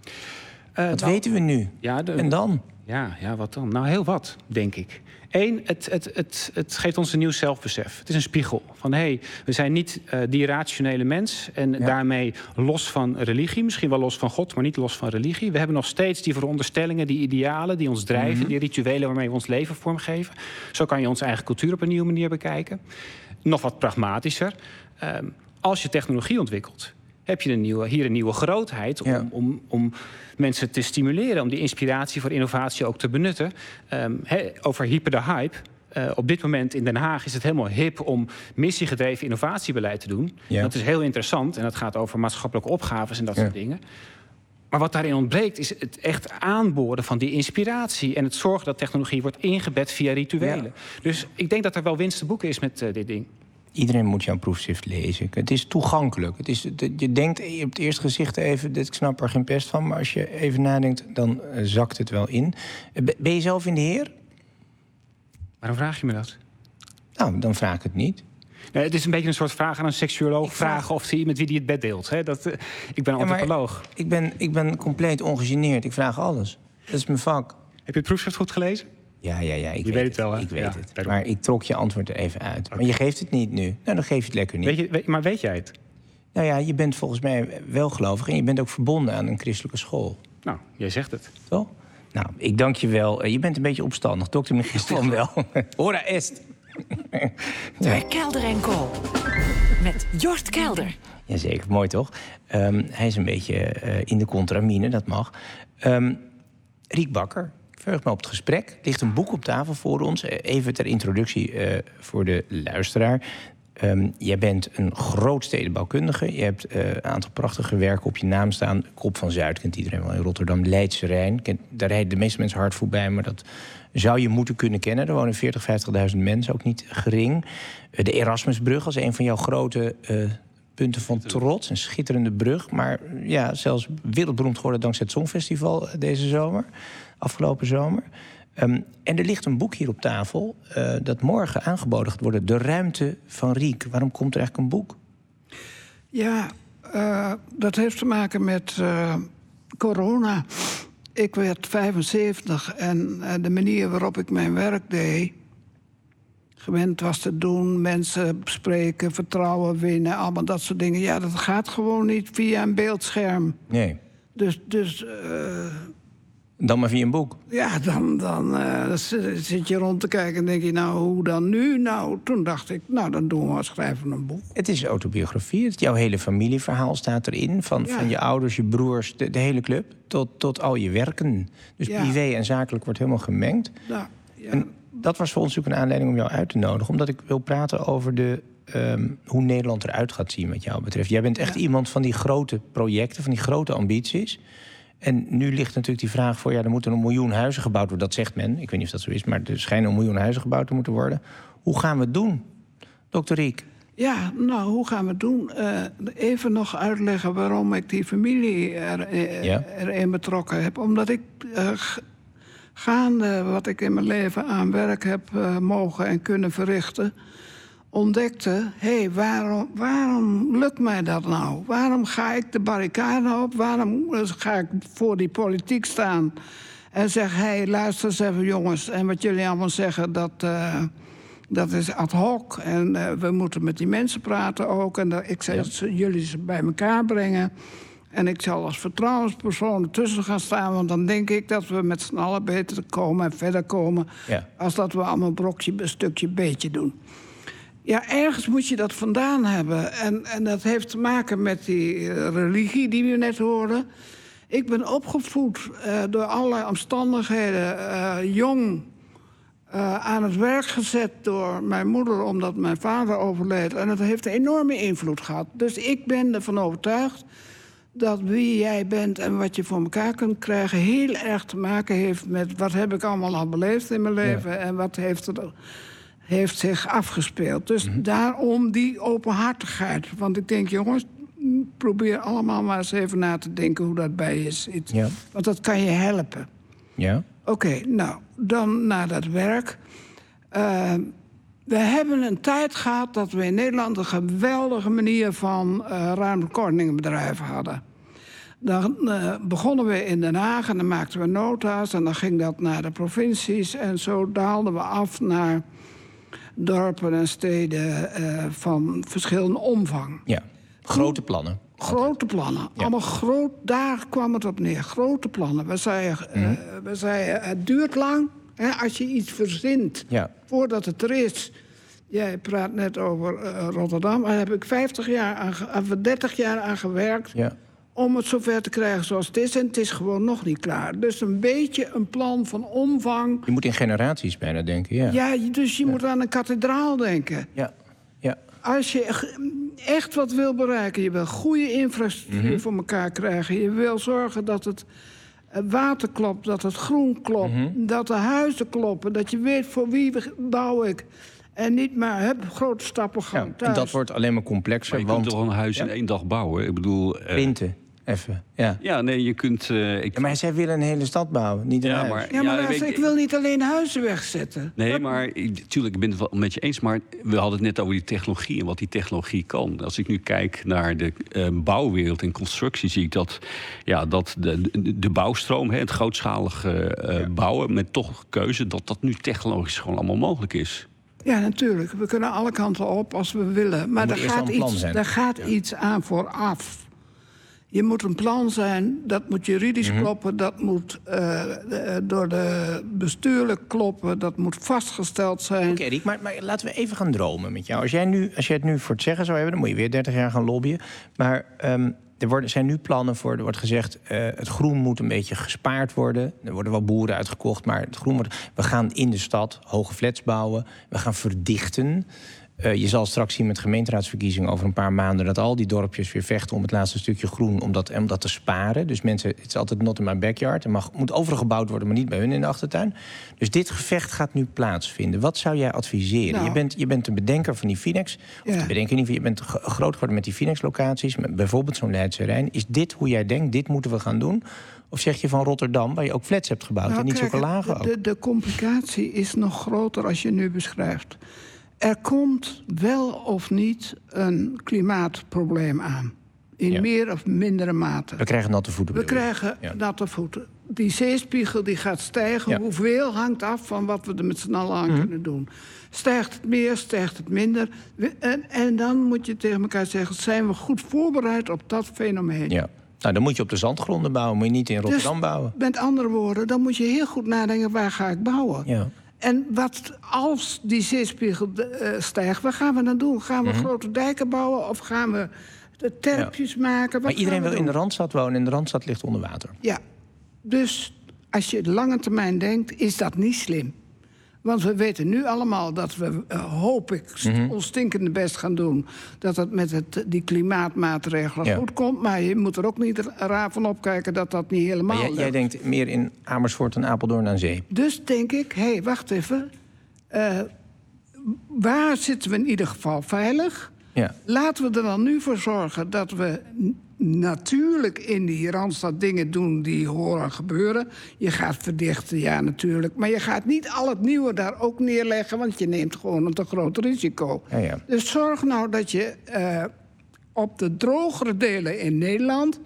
Speaker 2: Uh, wat nou, weten we nu? Ja, de, en dan?
Speaker 4: Ja, ja, wat dan? Nou, heel wat, denk ik. Eén, het, het, het, het geeft ons een nieuw zelfbesef. Het is een spiegel van, hé, hey, we zijn niet uh, die rationele mens en ja, daarmee los van religie. Misschien wel los van God, maar niet los van religie. We hebben nog steeds die veronderstellingen, die idealen die ons drijven, mm-hmm, die rituelen waarmee we ons leven vormgeven. Zo kan je onze eigen cultuur op een nieuwe manier bekijken. Nog wat pragmatischer. Um, als je technologie ontwikkelt, heb je een nieuwe, hier een nieuwe grootheid om, ja, om, om mensen te stimuleren, om die inspiratie voor innovatie ook te benutten. Um, he, over hyper de hype. Uh, op dit moment in Den Haag is het helemaal hip om missiegedreven innovatiebeleid te doen. Ja. Dat is heel interessant en dat gaat over maatschappelijke opgaves en dat ja, soort dingen. Maar wat daarin ontbreekt is het echt aanboren van die inspiratie en het zorgen dat technologie wordt ingebed via rituelen. Ja. Dus ik denk dat er wel winst te boeken is met uh, dit ding.
Speaker 2: Iedereen moet jouw proefschrift lezen. Het is toegankelijk. Het is, je denkt op het eerste gezicht even, ik snap er geen pest van, maar als je even nadenkt, dan uh, zakt het wel in. Ben je zelf in de Heer?
Speaker 4: Waarom vraag je me dat?
Speaker 2: Nou, dan vraag ik het niet.
Speaker 4: Nee, het is een beetje een soort vraag aan een seksuoloog. Vraag... vragen of hij met wie die het bed deelt. Hè? Dat, uh, ik ben een ja, antropoloog.
Speaker 2: Ik ben, ik ben compleet ongegeneerd. Ik vraag alles. Dat is mijn vak.
Speaker 4: Heb je het proefschrift goed gelezen?
Speaker 2: Ja, ja, ja. Ik
Speaker 4: je
Speaker 2: weet,
Speaker 4: weet het wel, hè?
Speaker 2: Ik weet
Speaker 4: ja,
Speaker 2: het.
Speaker 4: Daarom.
Speaker 2: Maar ik trok je antwoord er even uit. Okay. Maar je geeft het niet nu. Nou, dan geef je het lekker niet.
Speaker 4: Weet je, weet, maar weet jij het?
Speaker 2: Nou ja, je bent volgens mij wel gelovig en je bent ook verbonden aan een christelijke school.
Speaker 4: Nou, jij zegt het.
Speaker 2: Toch? Nou, ik dank je wel. Je bent een beetje opstandig. dokter Michiel van wel. Hora est.
Speaker 15: De Kelder en Co. Met Jort Kelder.
Speaker 2: Jazeker, mooi toch? Um, hij is een beetje uh, in de contramine, dat mag. Um, Riek Bakker. Verheug me op het gesprek. Er ligt een boek op tafel voor ons. Even ter introductie uh, voor de luisteraar. Um, jij bent een groot stedenbouwkundige. Je hebt uh, een aantal prachtige werken op je naam staan. Kop van Zuid kent iedereen wel in Rotterdam. Leidse Rijn. Kent, daar rijden de meeste mensen hard voorbij, maar dat zou je moeten kunnen kennen. Er wonen veertig, vijftigduizend mensen, ook niet gering. Uh, de Erasmusbrug als een van jouw grote uh, punten van trots. Een schitterende brug. Maar ja, zelfs wereldberoemd geworden dankzij het Songfestival deze zomer. Afgelopen zomer. Um, en er ligt een boek hier op tafel uh, dat morgen aangeboden gaat worden. De Ruimte van Riek. Waarom komt er eigenlijk een boek?
Speaker 19: Ja, uh, dat heeft te maken met uh, corona. Ik werd vijfenzeventig en uh, de manier waarop ik mijn werk deed, gewend was te doen, mensen spreken, vertrouwen winnen, allemaal dat soort dingen. Ja, dat gaat gewoon niet via een beeldscherm.
Speaker 2: Nee.
Speaker 19: Dus... dus uh,
Speaker 2: Dan maar via een boek.
Speaker 19: Ja, dan, dan uh, zit je rond te kijken en denk je, nou, hoe dan nu? Nou, toen dacht ik, nou, dan doen we schrijven een boek.
Speaker 2: Het is autobiografie. Het, jouw hele familieverhaal staat erin. Van, ja. van je ouders, je broers, de, de hele club, tot, tot al je werken. Dus ja. privé en zakelijk wordt helemaal gemengd.
Speaker 19: Nou, ja.
Speaker 2: En dat was voor ons natuurlijk een aanleiding om jou uit te nodigen. Omdat ik wil praten over de um, hoe Nederland eruit gaat zien wat jou betreft. Jij bent echt ja. iemand van die grote projecten, van die grote ambities. En nu ligt natuurlijk die vraag voor... ja, er moeten een miljoen huizen gebouwd worden. Dat zegt men, ik weet niet of dat zo is... maar er schijnen een miljoen huizen gebouwd te moeten worden. Hoe gaan we het doen, dokter Rieck?
Speaker 19: Ja, nou, hoe gaan we het doen? Uh, even nog uitleggen waarom ik die familie er, uh, ja. erin betrokken heb. Omdat ik uh, gaande wat ik in mijn leven aan werk heb uh, mogen en kunnen verrichten... ontdekte, hé, hey, waarom, waarom lukt mij dat nou? Waarom ga ik de barricade op? Waarom ga ik voor die politiek staan en zeg... hé, hey, luister eens even, jongens, en wat jullie allemaal zeggen... dat, uh, dat is ad hoc en uh, we moeten met die mensen praten ook... en dat, ik zei, ja. jullie ze bij elkaar brengen... en ik zal als vertrouwenspersoon ertussen gaan staan... want dan denk ik dat we met z'n allen beter komen en verder komen... Ja. als dat we allemaal een brokje, een stukje, beetje doen. Ja, ergens moet je dat vandaan hebben. En, en dat heeft te maken met die uh, religie die we net hoorden. Ik ben opgevoed uh, door allerlei omstandigheden, uh, jong... Uh, aan het werk gezet door mijn moeder omdat mijn vader overleed. En dat heeft een enorme invloed gehad. Dus ik ben ervan overtuigd dat wie jij bent en wat je voor elkaar kunt krijgen... heel erg te maken heeft met wat heb ik allemaal al beleefd in mijn leven... Ja. en wat heeft er... heeft zich afgespeeld. Dus mm-hmm. daarom die openhartigheid. Want ik denk, jongens, probeer allemaal maar eens even na te denken... hoe dat bij je zit. Ja. Want dat kan je helpen.
Speaker 2: Ja.
Speaker 19: Oké, okay, nou, dan naar dat werk. Uh, we hebben een tijd gehad dat we in Nederland... een geweldige manier van uh, ruimtelijke ordeningenbedrijven hadden. Dan uh, begonnen we in Den Haag en dan maakten we nota's... en dan ging dat naar de provincies... en zo daalden we af naar... dorpen en steden uh, van verschillende omvang.
Speaker 2: Ja, grote plannen.
Speaker 19: Grote plannen. Ja. Allemaal groot, daar kwam het op neer. Grote plannen. We zeiden, mm. uh, we zeiden het duurt lang hè, als je iets verzint ja. voordat het er is. Jij praat net over uh, Rotterdam. Daar heb ik vijftig jaar aan, of dertig jaar aan gewerkt... Ja. om het zover te krijgen zoals het is. En het is gewoon nog niet klaar. Dus een beetje een plan van omvang.
Speaker 2: Je moet in generaties bijna denken, ja.
Speaker 19: Ja, dus je ja. moet aan een kathedraal denken.
Speaker 2: Ja, ja.
Speaker 19: Als je echt wat wil bereiken... je wil goede infrastructuur mm-hmm. voor elkaar krijgen... je wil zorgen dat het water klopt, dat het groen klopt... Mm-hmm. dat de huizen kloppen, dat je weet voor wie bouw ik... En niet maar heb grote stappen gaan
Speaker 2: ja, en dat wordt alleen maar complexer.
Speaker 20: Maar je
Speaker 2: want...
Speaker 20: kunt toch een huis ja? in één dag bouwen? Ik bedoel... Uh...
Speaker 2: Printen, even. Ja.
Speaker 20: ja, nee, je kunt... Uh, ik...
Speaker 2: ja, maar zij willen een hele stad bouwen, niet een
Speaker 20: ja,
Speaker 2: huis.
Speaker 20: Maar,
Speaker 19: ja, maar
Speaker 20: ja,
Speaker 19: ik, ik wil niet alleen huizen wegzetten.
Speaker 20: Nee,
Speaker 19: dat...
Speaker 20: maar natuurlijk, ik ben het wel met je eens... maar we hadden het net over die technologie en wat die technologie kan. Als ik nu kijk naar de uh, bouwwereld en constructie... zie ik dat, ja, dat de, de, de bouwstroom, hè, het grootschalige uh, ja. bouwen... met toch keuze, dat dat nu technologisch gewoon allemaal mogelijk is.
Speaker 19: Ja, natuurlijk. We kunnen alle kanten op als we willen. Maar er gaat, iets, er gaat ja. iets aan vooraf. Je moet een plan zijn, dat moet juridisch mm-hmm. kloppen... dat moet uh, door de bestuurlijk kloppen, dat moet vastgesteld zijn.
Speaker 2: Oké, okay, Riek, maar, maar laten we even gaan dromen met jou. Als jij, nu, als jij het nu voor het zeggen zou hebben... dan moet je weer dertig jaar gaan lobbyen. Maar... Um, Er worden, zijn nu plannen voor, er wordt gezegd... Uh, het groen moet een beetje gespaard worden. Er worden wel boeren uitgekocht, maar het groen wordt... We gaan in de stad hoge flats bouwen. We gaan verdichten. Uh, je zal straks zien met gemeenteraadsverkiezingen over een paar maanden... dat al die dorpjes weer vechten om het laatste stukje groen... om dat, om dat te sparen. Dus mensen, het is altijd not in my backyard. Er mag, moet overal gebouwd worden, maar niet bij hun in de achtertuin. Dus dit gevecht gaat nu plaatsvinden. Wat zou jij adviseren? Nou. Je, bent, je bent de bedenker van die Finex. Of ja. de bedenker niet, je bent groot geworden met die Finex-locaties. Bijvoorbeeld zo'n Leidse Rijn. Is dit hoe jij denkt, dit moeten we gaan doen? Of zeg je van Rotterdam, waar je ook flats hebt gebouwd...
Speaker 19: Nou,
Speaker 2: en niet
Speaker 19: kijk,
Speaker 2: zulke lagen ook?
Speaker 19: De, de complicatie is nog groter als je nu beschrijft. Er komt wel of niet een klimaatprobleem aan. In ja. meer of mindere mate.
Speaker 2: We krijgen natte voeten.
Speaker 19: We krijgen ja. natte voeten. Die zeespiegel die gaat stijgen. Ja. Hoeveel hangt af van wat we er met z'n allen aan mm-hmm. kunnen doen. Stijgt het meer, stijgt het minder. En, en dan moet je tegen elkaar zeggen... zijn we goed voorbereid op dat fenomeen?
Speaker 2: Ja. Nou, dan moet je op de zandgronden bouwen. Moet je niet in Rotterdam
Speaker 19: dus,
Speaker 2: bouwen.
Speaker 19: Met andere woorden, dan moet je heel goed nadenken... waar ga ik bouwen?
Speaker 2: Ja.
Speaker 19: En wat als die zeespiegel uh, stijgt, wat gaan we dan doen? Gaan we mm-hmm. grote dijken bouwen of gaan we de terpjes ja. maken? Wat
Speaker 2: maar iedereen wil
Speaker 19: doen?
Speaker 2: in de Randstad wonen en de Randstad ligt onder water.
Speaker 19: Ja, dus als je lange termijn denkt, is dat niet slim. Want we weten nu allemaal dat we, uh, hoop ik, st-
Speaker 2: Mhm.
Speaker 19: ons stinkende best gaan doen. Dat het met het, die klimaatmaatregelen
Speaker 2: Ja.
Speaker 19: goed komt. Maar je moet er ook niet raar van opkijken dat dat niet helemaal
Speaker 2: Maar jij, jij
Speaker 19: lukt.
Speaker 2: denkt meer in Amersfoort en Apeldoorn aan zee.
Speaker 19: Dus denk ik, hé, hey, wacht even. Uh, waar zitten we in ieder geval veilig?
Speaker 2: Ja.
Speaker 19: Laten we er dan nu voor zorgen dat we n- natuurlijk in die Randstad dingen doen die horen gebeuren. Je gaat verdichten, ja, natuurlijk. Maar je gaat niet al het nieuwe daar ook neerleggen, want je neemt gewoon een te groot risico.
Speaker 2: Ja, ja.
Speaker 19: Dus zorg nou dat je uh, op de drogere delen in Nederland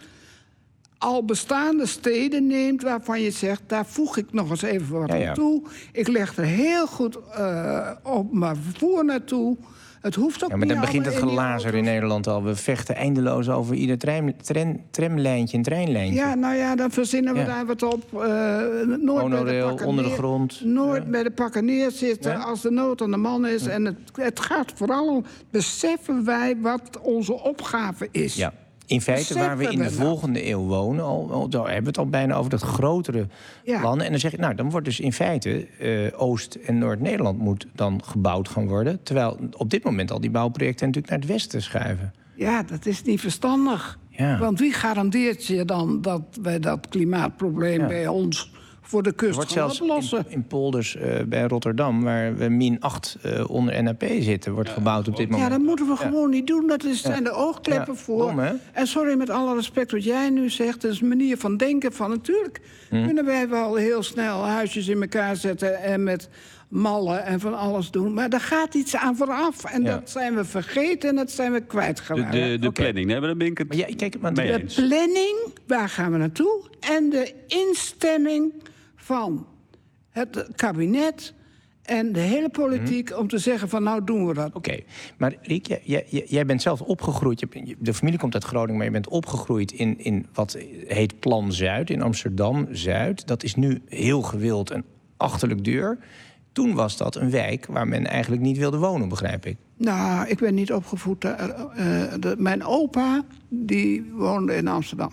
Speaker 19: al bestaande steden neemt waarvan je zegt, daar voeg ik nog eens even wat
Speaker 2: Ja, ja.
Speaker 19: aan toe. Ik leg er heel goed uh, op mijn vervoer naartoe. Het hoeft ook
Speaker 2: Ja, maar
Speaker 19: niet
Speaker 2: dan begint het
Speaker 19: allemaal in die
Speaker 2: gelazer in Nederland al. We vechten eindeloos over ieder trein, tram, tramlijntje en treinlijntje.
Speaker 19: Ja, nou ja, dan verzinnen we
Speaker 2: Ja.
Speaker 19: daar wat op. Uh, nooit bij de
Speaker 2: Monorail,
Speaker 19: pakken
Speaker 2: onder de
Speaker 19: neer-
Speaker 2: grond.
Speaker 19: Nooit bij de pakken neerzitten
Speaker 2: Ja.
Speaker 19: als de nood aan de man is. En het, het gaat vooral om, beseffen wij wat onze opgave is.
Speaker 2: Ja. In feite, waar we in de
Speaker 19: Beseffen we dat?
Speaker 2: volgende eeuw wonen, al, al, daar hebben we het al bijna over dat grotere
Speaker 19: Ja.
Speaker 2: landen. En dan zeg ik, nou, dan wordt dus in feite uh, Oost- en Noord-Nederland moet dan gebouwd gaan worden. Terwijl op dit moment al die bouwprojecten natuurlijk naar het westen schuiven.
Speaker 19: Ja, dat is niet verstandig.
Speaker 2: Ja.
Speaker 19: Want wie garandeert je dan dat wij dat klimaatprobleem
Speaker 2: Ja.
Speaker 19: bij ons voor de
Speaker 2: Er
Speaker 19: kust
Speaker 2: wordt
Speaker 19: gaan
Speaker 2: zelfs
Speaker 19: oplossen?
Speaker 2: in, in polders uh, bij Rotterdam, waar we min acht uh, onder N A P zitten, wordt gebouwd op dit moment.
Speaker 19: Ja, dat moeten we
Speaker 2: Ja.
Speaker 19: gewoon niet doen. Dat is,
Speaker 2: Ja.
Speaker 19: zijn de oogkleppen
Speaker 2: Ja,
Speaker 19: voor.
Speaker 2: dom, hè?
Speaker 19: En sorry, met alle respect wat jij nu zegt, dat is een manier van denken van natuurlijk
Speaker 2: Hm.
Speaker 19: kunnen wij wel heel snel huisjes in elkaar zetten en met mallen en van alles doen. Maar daar gaat iets aan vooraf. En
Speaker 20: Ja.
Speaker 19: dat zijn we vergeten en dat zijn we
Speaker 20: De,
Speaker 19: kwijtgeraakt.
Speaker 20: de, de planning, nee, maar daar ben ik het
Speaker 2: maar ja, kijk, maar
Speaker 20: mee
Speaker 19: De
Speaker 20: eens.
Speaker 19: planning, waar gaan we naartoe? En de instemming van het kabinet en de hele politiek om te zeggen van nou doen we dat.
Speaker 2: Oké, maar Riek, jij, jij, jij bent zelf opgegroeid. Je hebt- je- De familie komt uit Groningen, maar je bent opgegroeid in, in wat heet Plan Zuid, in Amsterdam-Zuid. Dat is nu heel gewild en achterlijk duur. Toen was dat een wijk waar men eigenlijk niet wilde wonen, begrijp ik.
Speaker 19: Nou, ik ben niet opgevoed. Uh, uh, de, mijn opa, die woonde in Amsterdam.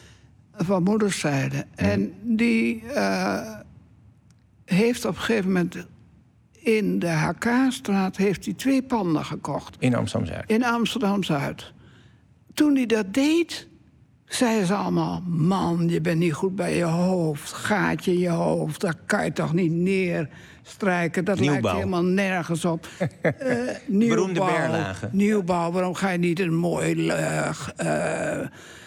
Speaker 19: Van moederszijde. En die uh, heeft op een gegeven moment in de H K-straat heeft hij twee panden gekocht.
Speaker 2: In Amsterdam-Zuid.
Speaker 19: In Amsterdam-Zuid. Toen hij dat deed, zeiden ze allemaal, man, je bent niet goed bij je hoofd. Gaatje in je hoofd, dat kan je toch niet neerstrijken. Dat lijkt
Speaker 2: Nieuwbouw.
Speaker 19: helemaal nergens op. Uh, nieuwbouw,
Speaker 2: Beroemde Berlage.
Speaker 19: Nieuwbouw, waarom ga je niet in een mooi uh, uh,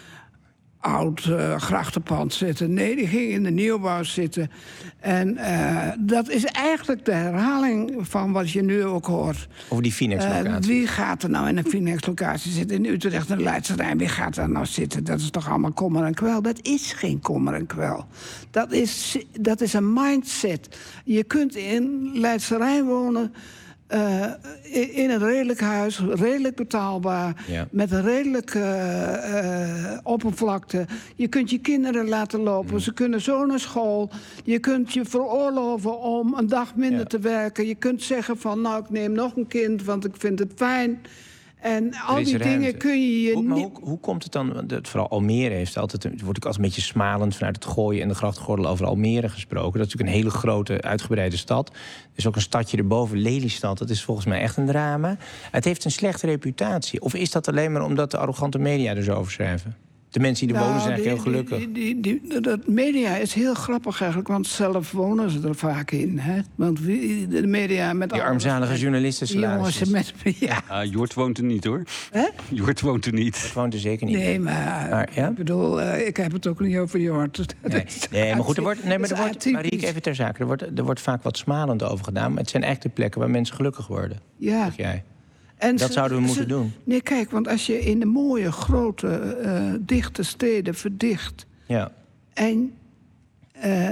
Speaker 19: oud uh, grachtenpand zitten? Nee, die ging in de nieuwbouw zitten. En uh, dat is eigenlijk de herhaling van wat je nu ook hoort.
Speaker 2: Over die Phoenix-locatie.
Speaker 19: Uh, wie gaat er nou in een Phoenix-locatie zitten? In Utrecht en Leidse Rijn, wie gaat daar nou zitten? Dat is toch allemaal kommer en kwel? Dat is geen kommer en kwel. Dat is, dat is een mindset. Je kunt in Leidse Rijn wonen, Uh, in een redelijk huis, redelijk betaalbaar,
Speaker 2: Ja.
Speaker 19: met een redelijke uh, uh, oppervlakte. Je kunt je kinderen laten lopen,
Speaker 2: Mm.
Speaker 19: ze kunnen zo naar school. Je kunt je veroorloven om een dag minder
Speaker 2: Ja.
Speaker 19: te werken. Je kunt zeggen van, nou, ik neem nog een kind, want ik vind het fijn. En al
Speaker 2: Er is
Speaker 19: die
Speaker 2: ruimte.
Speaker 19: dingen kun je je
Speaker 2: Hoe, maar
Speaker 19: niet...
Speaker 2: hoe, hoe komt het dan? want het- Vooral Almere heeft altijd, een- wordt ook als een beetje smalend vanuit het gooien en de grachtgordel over Almere gesproken. Dat is natuurlijk een hele grote, uitgebreide stad. Er is ook een stadje erboven, Lelystad. Dat is volgens mij echt een drama. Het heeft een slechte reputatie. Of is dat alleen maar omdat de arrogante media er zo over schrijven? De mensen die er wonen zijn eigenlijk heel gelukkig.
Speaker 19: Nou, Die, die, die, dat media is heel grappig eigenlijk, want zelf wonen ze er vaak in. Hè? Want wie- de media met
Speaker 2: Die
Speaker 19: alle
Speaker 2: armzalige
Speaker 19: respect,
Speaker 2: journalisten
Speaker 19: die jongens met ja.
Speaker 20: Ah, Jort woont er niet, hoor.
Speaker 19: Hè?
Speaker 20: Jort woont er niet.
Speaker 2: Dat woont er zeker niet.
Speaker 19: Nee, maar,
Speaker 2: Maar, ja?
Speaker 19: ik bedoel, uh, ik heb het ook niet over Jort.
Speaker 2: Nee, nee, maar goed, er wordt, nee, maar er
Speaker 19: Dat is
Speaker 2: wordt, Marieke, even ter zake. Er wordt, er wordt vaak wat smalend over gedaan. Maar het zijn echt de plekken waar mensen gelukkig worden.
Speaker 19: Ja.
Speaker 2: Zeg jij.
Speaker 19: En
Speaker 2: Dat
Speaker 19: ze-
Speaker 2: zouden we
Speaker 19: ze-
Speaker 2: moeten doen.
Speaker 19: Nee, kijk, want als je in de mooie, grote, uh, dichte steden verdicht...
Speaker 2: Ja.
Speaker 19: en uh,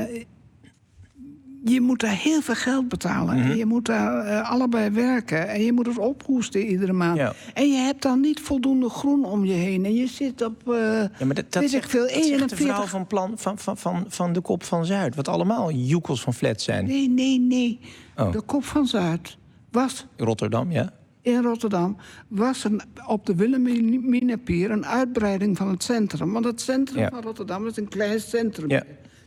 Speaker 19: je moet daar heel veel geld betalen.
Speaker 2: Mhm.
Speaker 19: En je moet daar uh, allebei werken. En je moet het ophoesten iedere maand.
Speaker 2: Ja.
Speaker 19: En je hebt dan niet voldoende groen om je heen. En je zit op, uh,
Speaker 2: Ja, maar dat, dat
Speaker 19: weet ik
Speaker 2: zegt,
Speaker 19: veel,
Speaker 2: dat zegt de
Speaker 19: eenenveertig...
Speaker 2: vrouw van, plan, van, van, van, van de Kop van Zuid. Wat allemaal joekels van flats zijn.
Speaker 19: Nee, nee, nee.
Speaker 2: Oh.
Speaker 19: De Kop van Zuid was...
Speaker 2: Rotterdam, ja.
Speaker 19: In Rotterdam was een, op de Wilhelminapier een uitbreiding van het centrum. Want het centrum
Speaker 2: Ja.
Speaker 19: van Rotterdam is een klein centrum.
Speaker 2: Ja.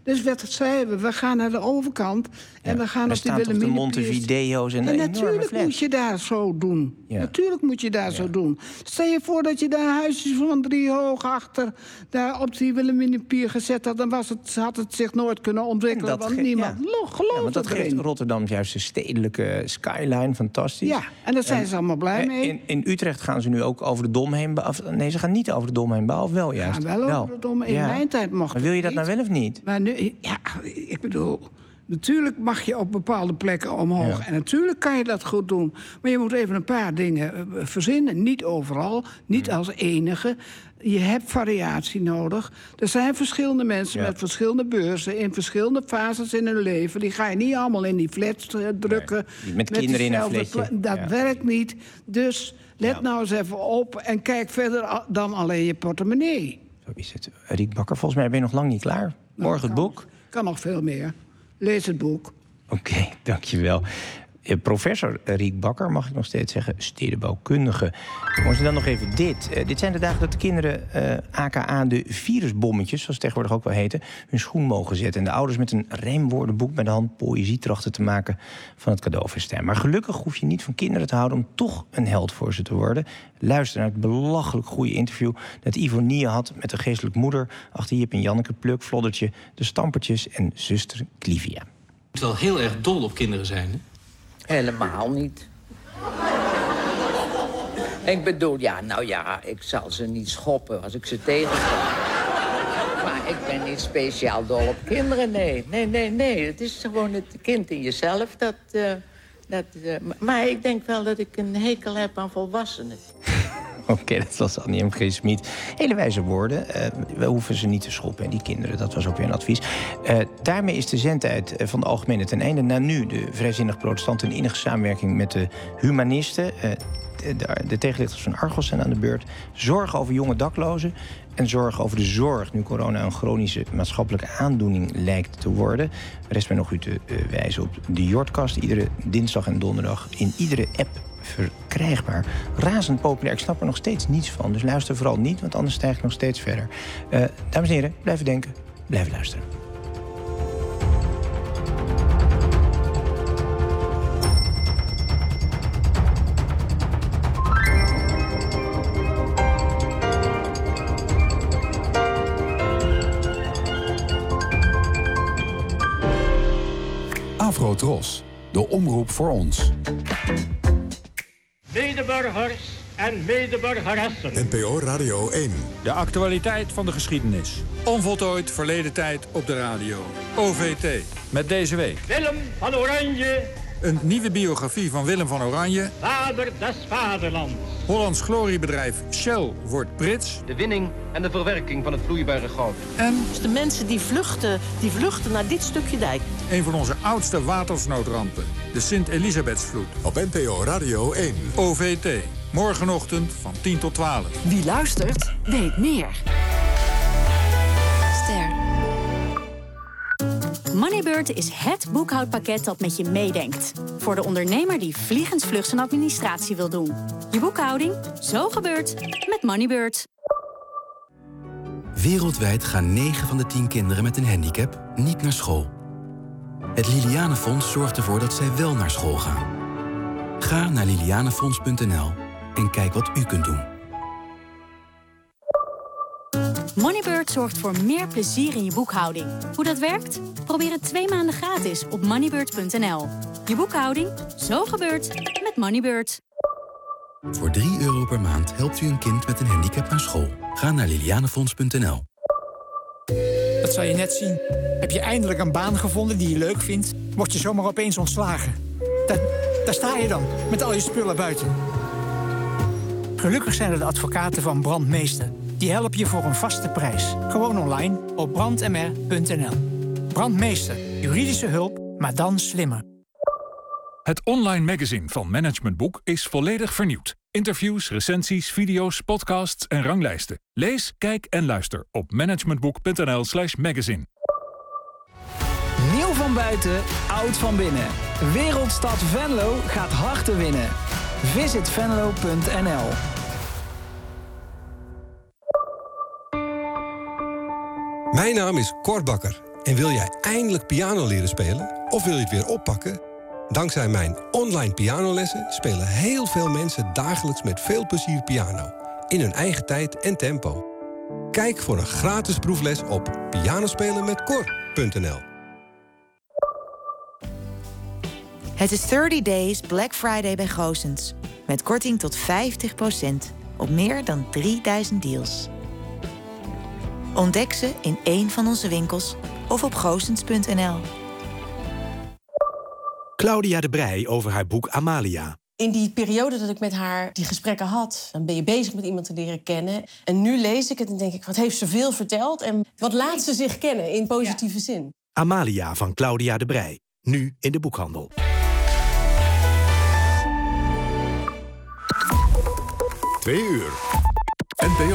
Speaker 19: Dus wat zeiden we? We gaan naar de overkant en
Speaker 2: Ja,
Speaker 19: we gaan
Speaker 2: daar
Speaker 19: op die
Speaker 2: staan toch de
Speaker 19: Wilhelminapiers.
Speaker 2: Montevideo's en de
Speaker 19: En
Speaker 2: enorme
Speaker 19: natuurlijk
Speaker 2: flats.
Speaker 19: moet je daar zo doen.
Speaker 2: Ja.
Speaker 19: Natuurlijk moet je daar zo doen. Stel je voor dat je daar huisjes van drie hoog achter... daar op die Wilhelminapier gezet had... dan was het, had het zich nooit kunnen ontwikkelen.
Speaker 2: Dat
Speaker 19: Want
Speaker 2: ge-
Speaker 19: niemand
Speaker 2: ja.
Speaker 19: lo- gelooft
Speaker 2: Ja, want dat
Speaker 19: erin.
Speaker 2: geeft Rotterdam juist een stedelijke skyline, fantastisch.
Speaker 19: Ja, en daar zijn ze allemaal blij mee.
Speaker 2: In, in Utrecht gaan ze nu ook over de Dom heen bouwen. Of, Nee, ze gaan niet over de Dom heen bouwen, of wel juist?
Speaker 19: Ja, wel over de Dom. In
Speaker 2: Ja.
Speaker 19: mijn tijd mocht
Speaker 2: Maar wil je dat
Speaker 19: het
Speaker 2: nou wel of niet?
Speaker 19: Maar nu, ja, ik bedoel... Natuurlijk mag je op bepaalde plekken omhoog.
Speaker 2: Ja.
Speaker 19: En natuurlijk kan je dat goed doen. Maar je moet even een paar dingen eh, verzinnen. Niet overal, niet als enige. Je hebt variatie nodig. Er zijn verschillende mensen
Speaker 2: Ja.
Speaker 19: met verschillende beurzen... in verschillende fases in hun leven. Die ga je niet allemaal in die flats eh, drukken.
Speaker 2: Nee, met kinderen in een
Speaker 19: dezelfde
Speaker 2: flatje.
Speaker 19: pla- Dat
Speaker 2: Ja.
Speaker 19: werkt niet. Dus let nou eens even op en kijk verder a- dan alleen je portemonnee.
Speaker 2: Zo is het. Riek Bakker, volgens mij ben je nog lang niet klaar. Morgen het boek.
Speaker 19: Kan nog veel meer. Lees het boek.
Speaker 2: Oké, dankjewel. Eh, Professor Riek Bakker, mag ik nog steeds zeggen, stedenbouwkundige. Moest dan nog even dit. Eh, dit zijn de dagen dat de kinderen, eh aka de virusbommetjes... zoals het tegenwoordig ook wel heten, hun schoen mogen zetten. En de ouders met een rijmwoordenboek bij de hand poëzie trachten te maken van het cadeaufestijn. Maar gelukkig hoef je niet van kinderen te houden om toch een held voor ze te worden. Luister naar het belachelijk goede interview dat Ivo Nie had met de geestelijke moeder achter Jip en Janneke, Pluk, Floddertje, de Stampertjes en zuster Clivia.
Speaker 5: moet wel heel erg dol op kinderen zijn, hè?
Speaker 6: Helemaal niet. Ik bedoel, ja, nou ja, ik zal ze niet schoppen als ik ze tegenkom. Maar ik ben niet speciaal dol op kinderen, nee. Nee, nee, nee. Het is gewoon het kind in jezelf dat... Uh, dat uh, maar ik denk wel dat ik een hekel heb aan volwassenen.
Speaker 2: Oké, okay, dat was Annie M G. Smit. Hele wijze woorden. Uh, we hoeven ze niet te schoppen, hè, die kinderen. Dat was ook weer een advies. Uh, daarmee is de zendtijd van de Algemene ten einde. Na nu de vrijzinnig protestanten in innige samenwerking met de humanisten. Uh, de, de, de tegenlichters van Argos zijn aan de beurt. Zorg over jonge daklozen. En zorg over de zorg, nu corona een chronische maatschappelijke aandoening lijkt te worden. Rest mij nog u te uh, wijzen op de Jordkast. Iedere dinsdag en donderdag in iedere app verkrijgbaar. Razend populair. Ik snap er nog steeds niets van. Dus luister vooral niet, want anders stijg ik nog steeds verder. Uh, dames en heren, blijven denken. Blijven luisteren.
Speaker 1: Afro-Tros, de omroep voor ons.
Speaker 23: Medeburgers en medeburgeressen.
Speaker 1: N P O Radio één.
Speaker 24: De actualiteit van de geschiedenis. Onvoltooid verleden tijd op de radio. O V T. Met deze week
Speaker 23: Willem van Oranje.
Speaker 24: een nieuwe biografie van Willem van Oranje.
Speaker 23: Vader des vaderlands.
Speaker 24: Hollands gloriebedrijf Shell wordt Brits.
Speaker 5: De winning en de verwerking van het vloeibare goud.
Speaker 24: En
Speaker 18: Dus de mensen die vluchten, die vluchten naar dit stukje dijk.
Speaker 24: een van onze oudste watersnoodrampen. De Sint-Elisabethsvloed.
Speaker 1: Op N P O Radio één.
Speaker 24: O V T. Morgenochtend van tien tot twaalf.
Speaker 15: Wie luistert, weet meer.
Speaker 12: Ster. Moneybird is het boekhoudpakket dat met je meedenkt. Voor de ondernemer die vliegensvlug zijn administratie wil doen. Je boekhouding, zo gebeurt met Moneybird.
Speaker 25: Wereldwijd gaan negen van de tien kinderen met een handicap niet naar school. Het Lilianenfonds zorgt ervoor dat zij wel naar school gaan. Ga naar lilianenfonds punt n l en kijk wat u kunt doen.
Speaker 12: Moneybird zorgt voor meer plezier in je boekhouding. Hoe dat werkt? Probeer het twee maanden gratis op moneybird punt n l. Je boekhouding, zo gebeurt met Moneybird.
Speaker 25: Voor drie euro per maand helpt u een kind met een handicap naar school. Ga naar lilianenfonds punt n l.
Speaker 26: Dat zal je net zien. Heb je eindelijk een baan gevonden die je leuk vindt, word je zomaar opeens ontslagen. Da- daar sta je dan, met al je spullen buiten. Gelukkig zijn er de advocaten van Brandmeester. Die helpen je voor een vaste prijs. Gewoon online op brand m r punt n l. Brandmeester. Juridische hulp, maar dan slimmer.
Speaker 1: Het online magazine van Management Boek is volledig vernieuwd. Interviews, recensies, video's, podcasts en ranglijsten. Lees, kijk en luister op managementboek punt n l slash magazine.
Speaker 27: Nieuw van buiten, oud van binnen. Wereldstad Venlo gaat harten winnen. Visit venlo punt n l.
Speaker 28: Mijn naam is Cor Bakker
Speaker 3: En wil jij eindelijk piano leren spelen? Of wil je het weer oppakken? Dankzij mijn online pianolessen spelen heel veel mensen dagelijks met veel plezier piano. In hun eigen tijd en tempo. Kijk voor een gratis proefles op pianospelenmetcor punt n l.
Speaker 7: Het is dertig days Black Friday bij Goossens. Met korting tot vijftig procent op meer dan drieduizend deals. Ontdek ze in één van onze winkels of op goossens punt n l.
Speaker 8: Claudia de Breij over haar boek Amalia.
Speaker 9: In die periode dat ik met haar die gesprekken had, dan ben je bezig met iemand te leren kennen. En nu lees ik het en denk ik, wat heeft ze veel verteld? En wat laat ze zich kennen in positieve zin?
Speaker 8: Amalia van Claudia de Breij. Nu in de boekhandel.
Speaker 1: Twee uur. N P O